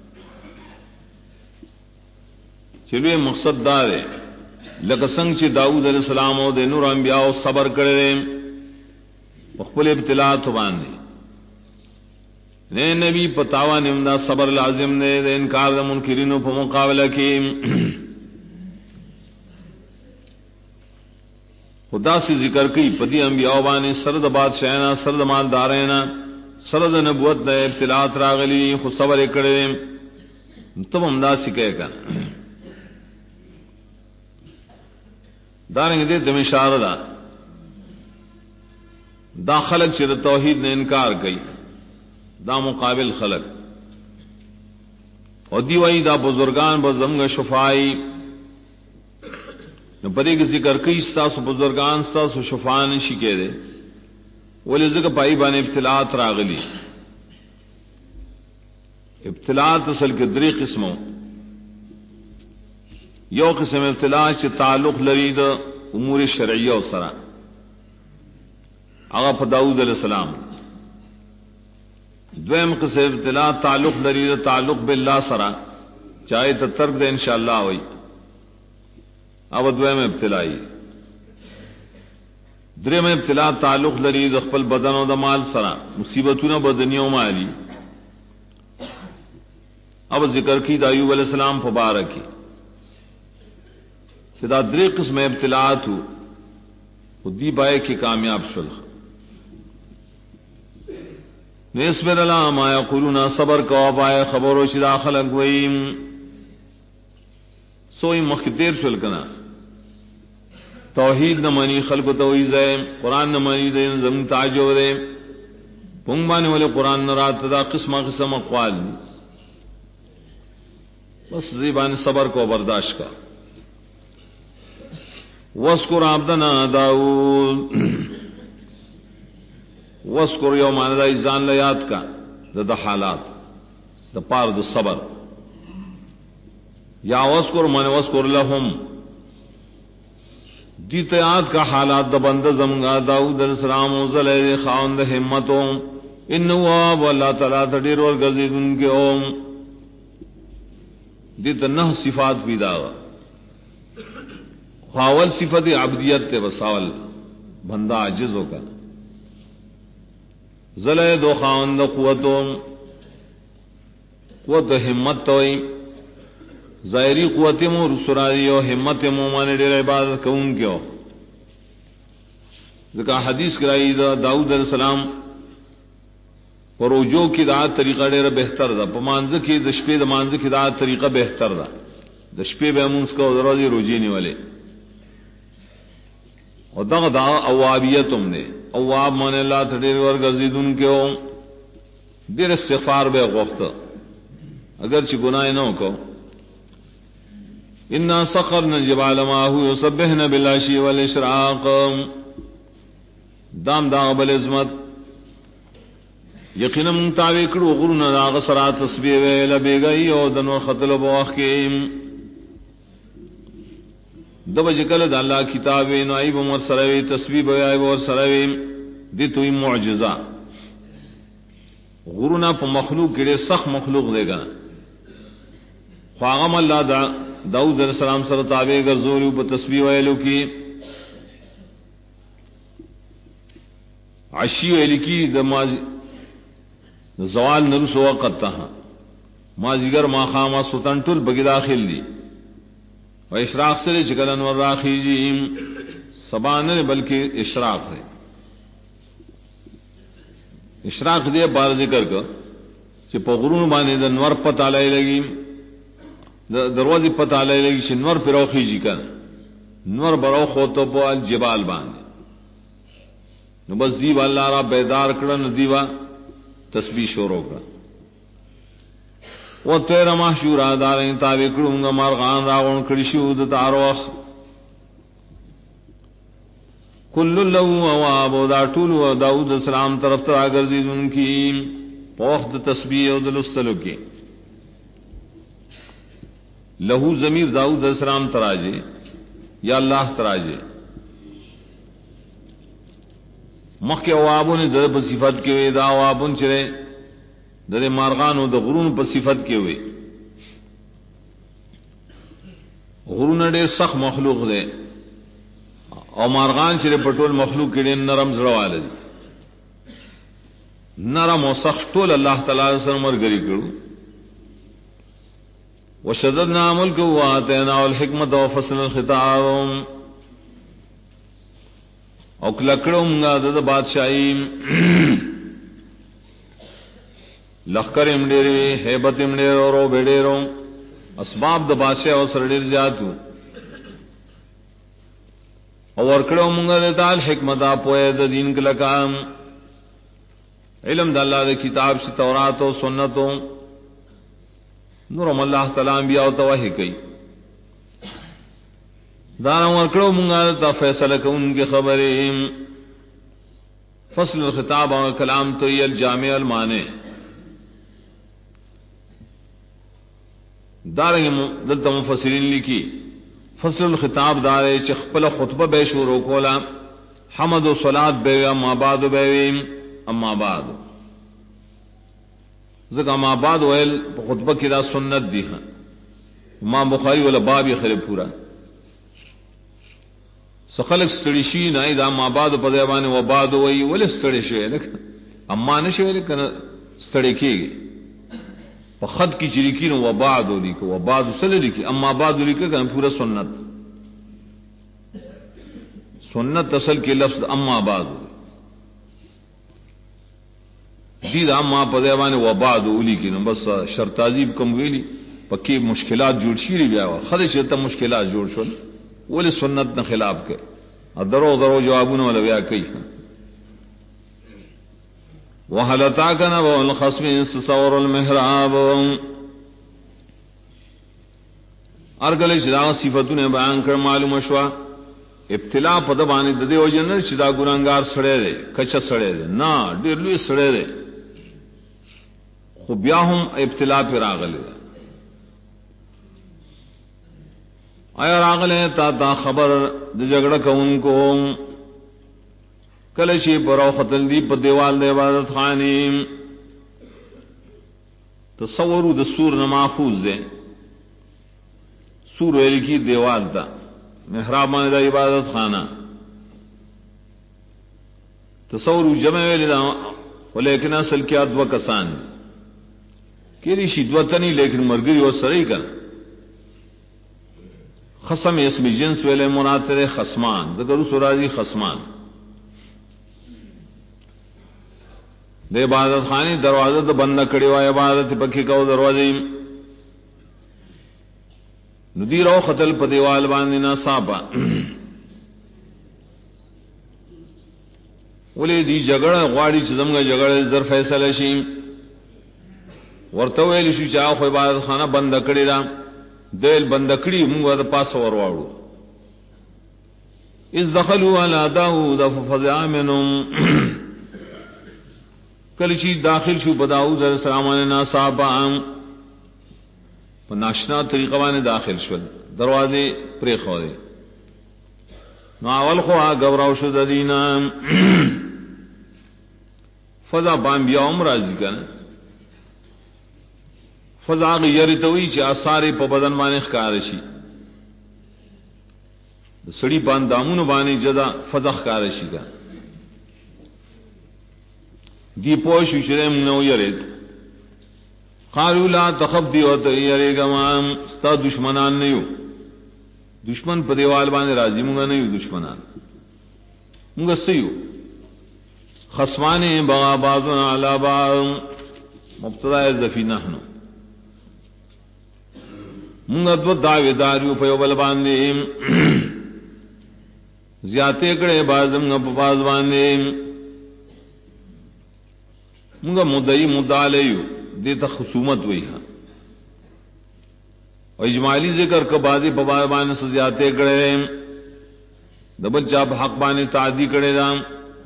چلوے مقصد دار ہے لکسنگ چی داؤد علیہ السلام او دے نور انبیاء صبر کرے مقبل ابتلاء تو باندے نئے نبی پتاوا نمدہ صبر لازم نے دے انکار دا منکرینو پا مقابلہ کی خدا سے ذکر کی پدی انبیاء بانی سرد بادشاہنا سرد مالدارینا سرد نبوت دا ابتلاعات راغلی خود صبر اکڑے تب امداد سکے گا دارنگ دے دم اشارہ دا خلق چر توحید نے انکار کی دا مقابل خلق اور دی وئی دا بزرگان بزمگ شفائی نو پدې کې ذکر کوي ستاسو بزرگان ستاسو شفاء نشي کېده ولې ځکه پای باندې ابتلاات راغلي. ابتلاات اصل کې درې قسمو. یو قسم ابتلا چې تعلق لري د امور شرعیه سره، هغه په داوود علیہ السلام. دویم قسم ابتلا تعلق لري د تعلق بالله سره، چاہے ته ترک د ان شاء الله وي. او دویم ابتلائی. دریم ابتلا تعلق لري د خپل بدن او د مال سره، مصیبتونه بدنی او مالی. اب ذکر کی د ایوب علیہ السلام مبارکی چې دا درې قسم ابتلاات او دی بای کی کامیاب شول. نسبر الله ما یقولون، صبر کو بای خبرو چې داخله کوي سوئی مخدیر شول کنا. توحید نہ منی خلق توحید ہے، قرآن نہ منی دے زم تعجب دے پنگ بانے والے قرآن نہ رات دا قسم قسم اقوال. بس زبان صبر کو برداشت کا. وَاذْكُرْ عَبْدَنَا داؤد، وَاذْكُرْ یوم آندا ایزان لیات کا دا حالات دا پار دا صبر. یا وَاذْكُرْ من وَاذْكُرْ لَهُمْ دی تیاد کا حالات دا بند زمگا داؤد علیہ السلام و زلید خاوند حمتوں انہو آب اللہ تعالیٰ تڑیر ورگزید ان کے اوم. دی تنہ صفات پیدا گا. خاول صفت عبدیت تے بساول بندہ عاجز ہو کر. زلید و خاوند قوتوں قوت حمت توئی ظاہری قوت مو رسرائی و حمت مو مانے ڈیر عبادت کون کیوں. ذکا حدیث کرائی دا داؤد علیہ السلام پروجو کی دا طریقہ ڈیر بہتر دا. پمانز کی دشپے دمانز کی دا طریقہ بہتر دا. دشپے بے منس کا ادرازی روجینی والے اور دا دا اوابیت ہم نے اواب مانے اللہ تھڑیر ورگزید ان کے ہوں دیر استغفار بے وقت اگرچہ گناہ نہ کو. انا سخرنا الجبال معه يسبحن بالعشي والاشراق. دام دا بالعظمت یقینا متاوی کړو غرونه دا غسرات تسبیح ویل بیگئی او دنو خطل بواخ کې دو بجکل د الله کتاب نو ایب عمر سروي تسبیح وی ایب اور سروي دي توي معجزہ. غرونه په مخلوق کې سخت مخلوق دیګا خواغم الله دا داؤد علیہ السلام سره تابع ګرځولو په تسبیح ویلو کې عشی ویل کی د زوال نرس وقت ته مازیګر ما خامہ سلطان ټول بګی داخل دي و اشراق سره چکلن ور راخیجی سبا نه بلکې اشراق ہے. اشراق دې بار ذکر کړ چې په غرونو باندې د نور پته لګي دروازی پتہ لگی چې نور پر اوخیږي کنه نور بروخ ہوتو په الجبال باندې نو بس دی الله را بیدار کړه دیوا تسبیح شروع کړه. و تیرا محشور دارین تابع کړه مارغان راغون کړي شو د تاروخ کل لو اواب دا ټول داؤد السلام طرف ته راګرځیدونکي په وخت تسبیح او د لستلو کې. لہو ضمیر داؤد علیہ السلام تراجے یا اللہ تراجے مخ کے اوابون در پر صفت کے ہوئے دا اوابون چرے در مارغان و دا غرون پر صفت کے ہوئے. غرون ڈے سخت مخلوق دے اور مارغان چرے پٹول مخلوق کے لئے نرم زروالے نرم و سخت ٹول اللہ تعالیٰ سلم ورگری کرو. وشددنا ملک وآتیناه الحکمت وفصل الخطاب او کلکڑوں گا دد بادشاہی لخکر امڈیری حیبت امڈیر اور بیڈیروں اسباب د بادشاہ او سرډیر جاتو او ورکړو مونږ د تعال حکمت اپوې د دین کلکام علم د الله د کتاب سی تورات او سنتو نورم اللہ تعالی انبیاء او توحی کئی دانا ورکڑو منگا تا فیصلہ کون کی خبریں فصل الخطاب اور کلام تو یہ الجامع المانے دارنگ دلتا مفسرین لکی فصل الخطاب دارے چخپل خطبہ بے شروع کولا حمد و صلاة بے اما بعد بے اما بعد ذکر اما بعد ویل خطبہ کی دا سنت دی ہاں امام بخاری والا بابی خیلی پورا سخلق ستڑیشی نائی دا اما بعد پا دیوانی و بعد وی ولی ستڑیشی لکھا اما نشی ولی کنا ستڑی کی گئی پا خط کی چریکی نو و بعد ولی کو و بعد سلی لکی اما بعد ولی کنا پورا سنت سنت اصل کی لفظ اما بعد دید اما پا دیوانی و بعد ولی کنا بس شرطازیب کم ویلی پکی مشکلات جوڑ شیری بیاوا خدش تا مشکلات جوڑ شول ولی سنت نہ خلاف کے درو درو جوابون والا بیا کئی وَهَلْ أَتَاكَ نَبَأُ الْخَصْمِ إِذْ تَسَوَّرُوا الْمِحْرَابَ ارگل شدا صفتوں بیان کر معلوم شوا ابتلا پدبانی ددے او جن شدا گناہگار سڑے دے کچا سڑے دے نا ډیر لوی سڑے دے خو بیا هم ابتلا پر راغلی آیا راغلے تا خبر د جګړه کوونکو کله شي پرو خطل دی په دیوال د عبادت خانی تصور د سور نه محفوظ ده سور ویل کی دیوال تا محراب باندې د عبادت خانہ تصور جمع ویل دا ولیکن اصل کیا دو کسان کیری شي دوتنی لیکن مرګري و سره کړه خصم اسم جنس ویلے مناتر خصمان ذکر سورازی خصمان دے عبادت خانی دروازہ تو بند کڑی ہوا عبادت پکی کو دروازے ندی رو خطل پدیوال باندینا صاپا ولی دی جگڑ غواڑی چزمگا جگڑ زر فیصلہ شیم ورطویلی شو چاہو خو عبادت خانہ بند کڑی را دیل بندکڑی منگو دا پاس ورواڑو اس دخلوا علی داود ففزع منهم کلچی داخل شو بداود علیہ السلام ناصابا ناشنا طریقہ وانے داخل شو دروازے پریخو دے نو اول خو گوراو شو دینا فضا بانبیا راضی کنا فضا غیر توئی چې آثار په بدن باندې ښکار شي سړی باندې دامونو باندې جدا فضا ښکار شي کا دی پوښ شرم نو یرید قالوا لا تخف دی او ته یریګه ما ستا دشمنان نه یو دشمن په دیوال باندې راځي مونږ نه یو دشمنان مونږ سيو خصمان بغا بعضنا علی بعض مبتدا ذفینه نو مونږ دو داوی داریو په بل باندې زیاته کړه بازم په باز باندې مونږ مدعی مدعلیو دې ته خصومت وای او اجمالی ذکر ک بازی په باز باندې زیاته کړه دبل چا حق باندې تعدی کړه دا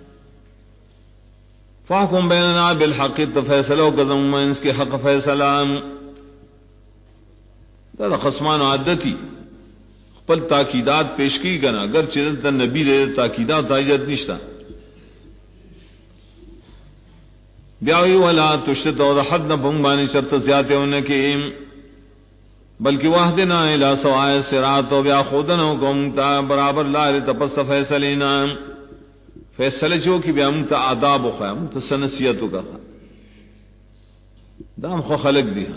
فاحكم بیننا بالحق فیصلہ کزم میں اس کے حق فیصلہ دا خصمان عادتی خپل تاکیدات پیش کی کنا اگر چرتا نبی دے تاکیدات آجت نشتا بیاوی ولا تشتت و حد نبنگبانی شرط زیادے ہونے کی بلکہ واہدنا الى سوائے صراط و بیا خودنو کمتا برابر لاری تپس فیصلینا فیصلے چو کی بیا ممتا آداب و خواہ ممتا سنسیتو کا خواہ دام خو خلق دی ہاں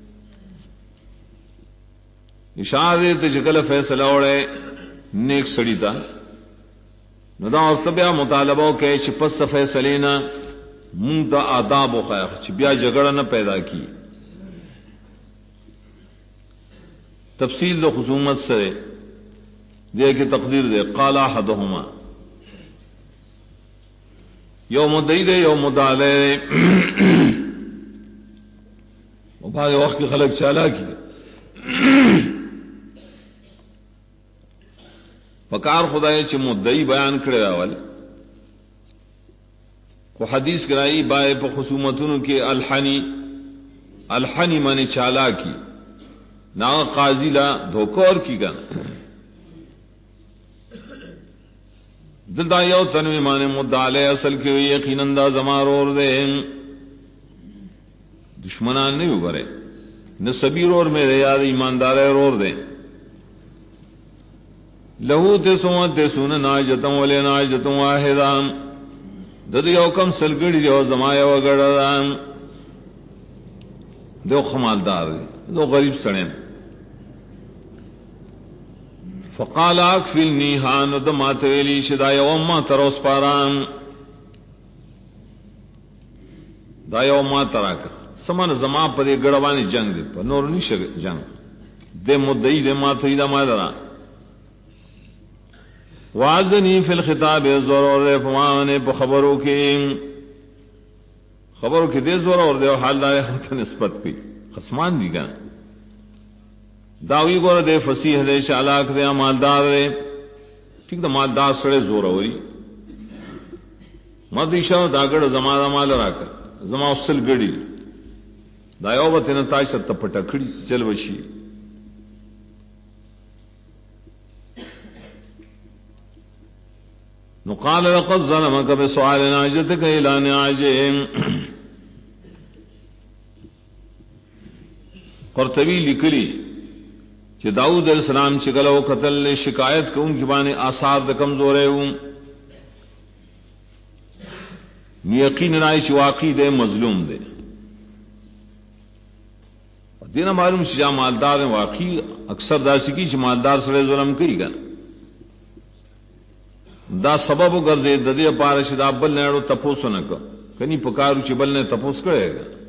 اشارے تے جکل فیصلہ اوڑے نیک سڑی تا نو دا اور تبیا مطالبہ کہ چ پس فیصلینا مونږ دا آداب او خیر چې بیا جګړه نه پیدا کی تفصیل د خصومت سره دې کې تقدیر دے قال احدهما یوم دید یوم دالے بعض وقت کی خلق چالاکی پکار خدای چې مدعی بیان کړی راول کو حدیث کرائی بائے پا خصومتونو کے الحنی معنی چالاکی نا قاضی لا دھوکور کی گن دل دا یو تنوی معنی مدعالے اصل کے ہوئی یقیناً دا زمارور دے دشمنان نہیں ابھرے نہ سبیر اور میرے یاد ایماندار رور دیں لہو تسون ناجتم ولے ناجتم واحدان دد یو کم سلگڑی دیو زمایا وگڑان دو خمالدار دو غریب سڑیں فقال اکفلنی ہان دمات ویلی شدا یوم ما تروس پاران دا یوم ما تراک سمان زما پر یہ گڑوانی جنگ دے پر نور نیش جنگ دے مدعی دے ماتوی دا مادرہ وعزنی فی الخطاب ضرور دے فمانے پا خبروں کے دے ضرور دے حال دارے ہمتا نسبت کی خسمان دی گا داوی گور دے فصیح دے شالاک دے مالدار دے ٹھیک دا مالدار سڑے زور ہوئی مدیشہ داگڑ زما دا مال راکا زما اصل گڑی دا یو بتنا تاج ست پٹکڑی چل وشی نقال لقد ظلمك بسؤال ناجتك الى ناجهم قرطبی لکلی کہ داؤد علیہ السلام چگلو قتل نے شکایت کو ان کی بانے آثار دا کمزورے ہوں یقین رائش واقعی دے مظلوم دے دینا معلوم شجا مالدار واقعی اکثر دا سکی چھ مالدار سڑے ظلم کئی گا دا سبب گردے ددے پارش دا بل نیڑو تپوس نہ کنی پکارو چ بل نے تپوس کرے گا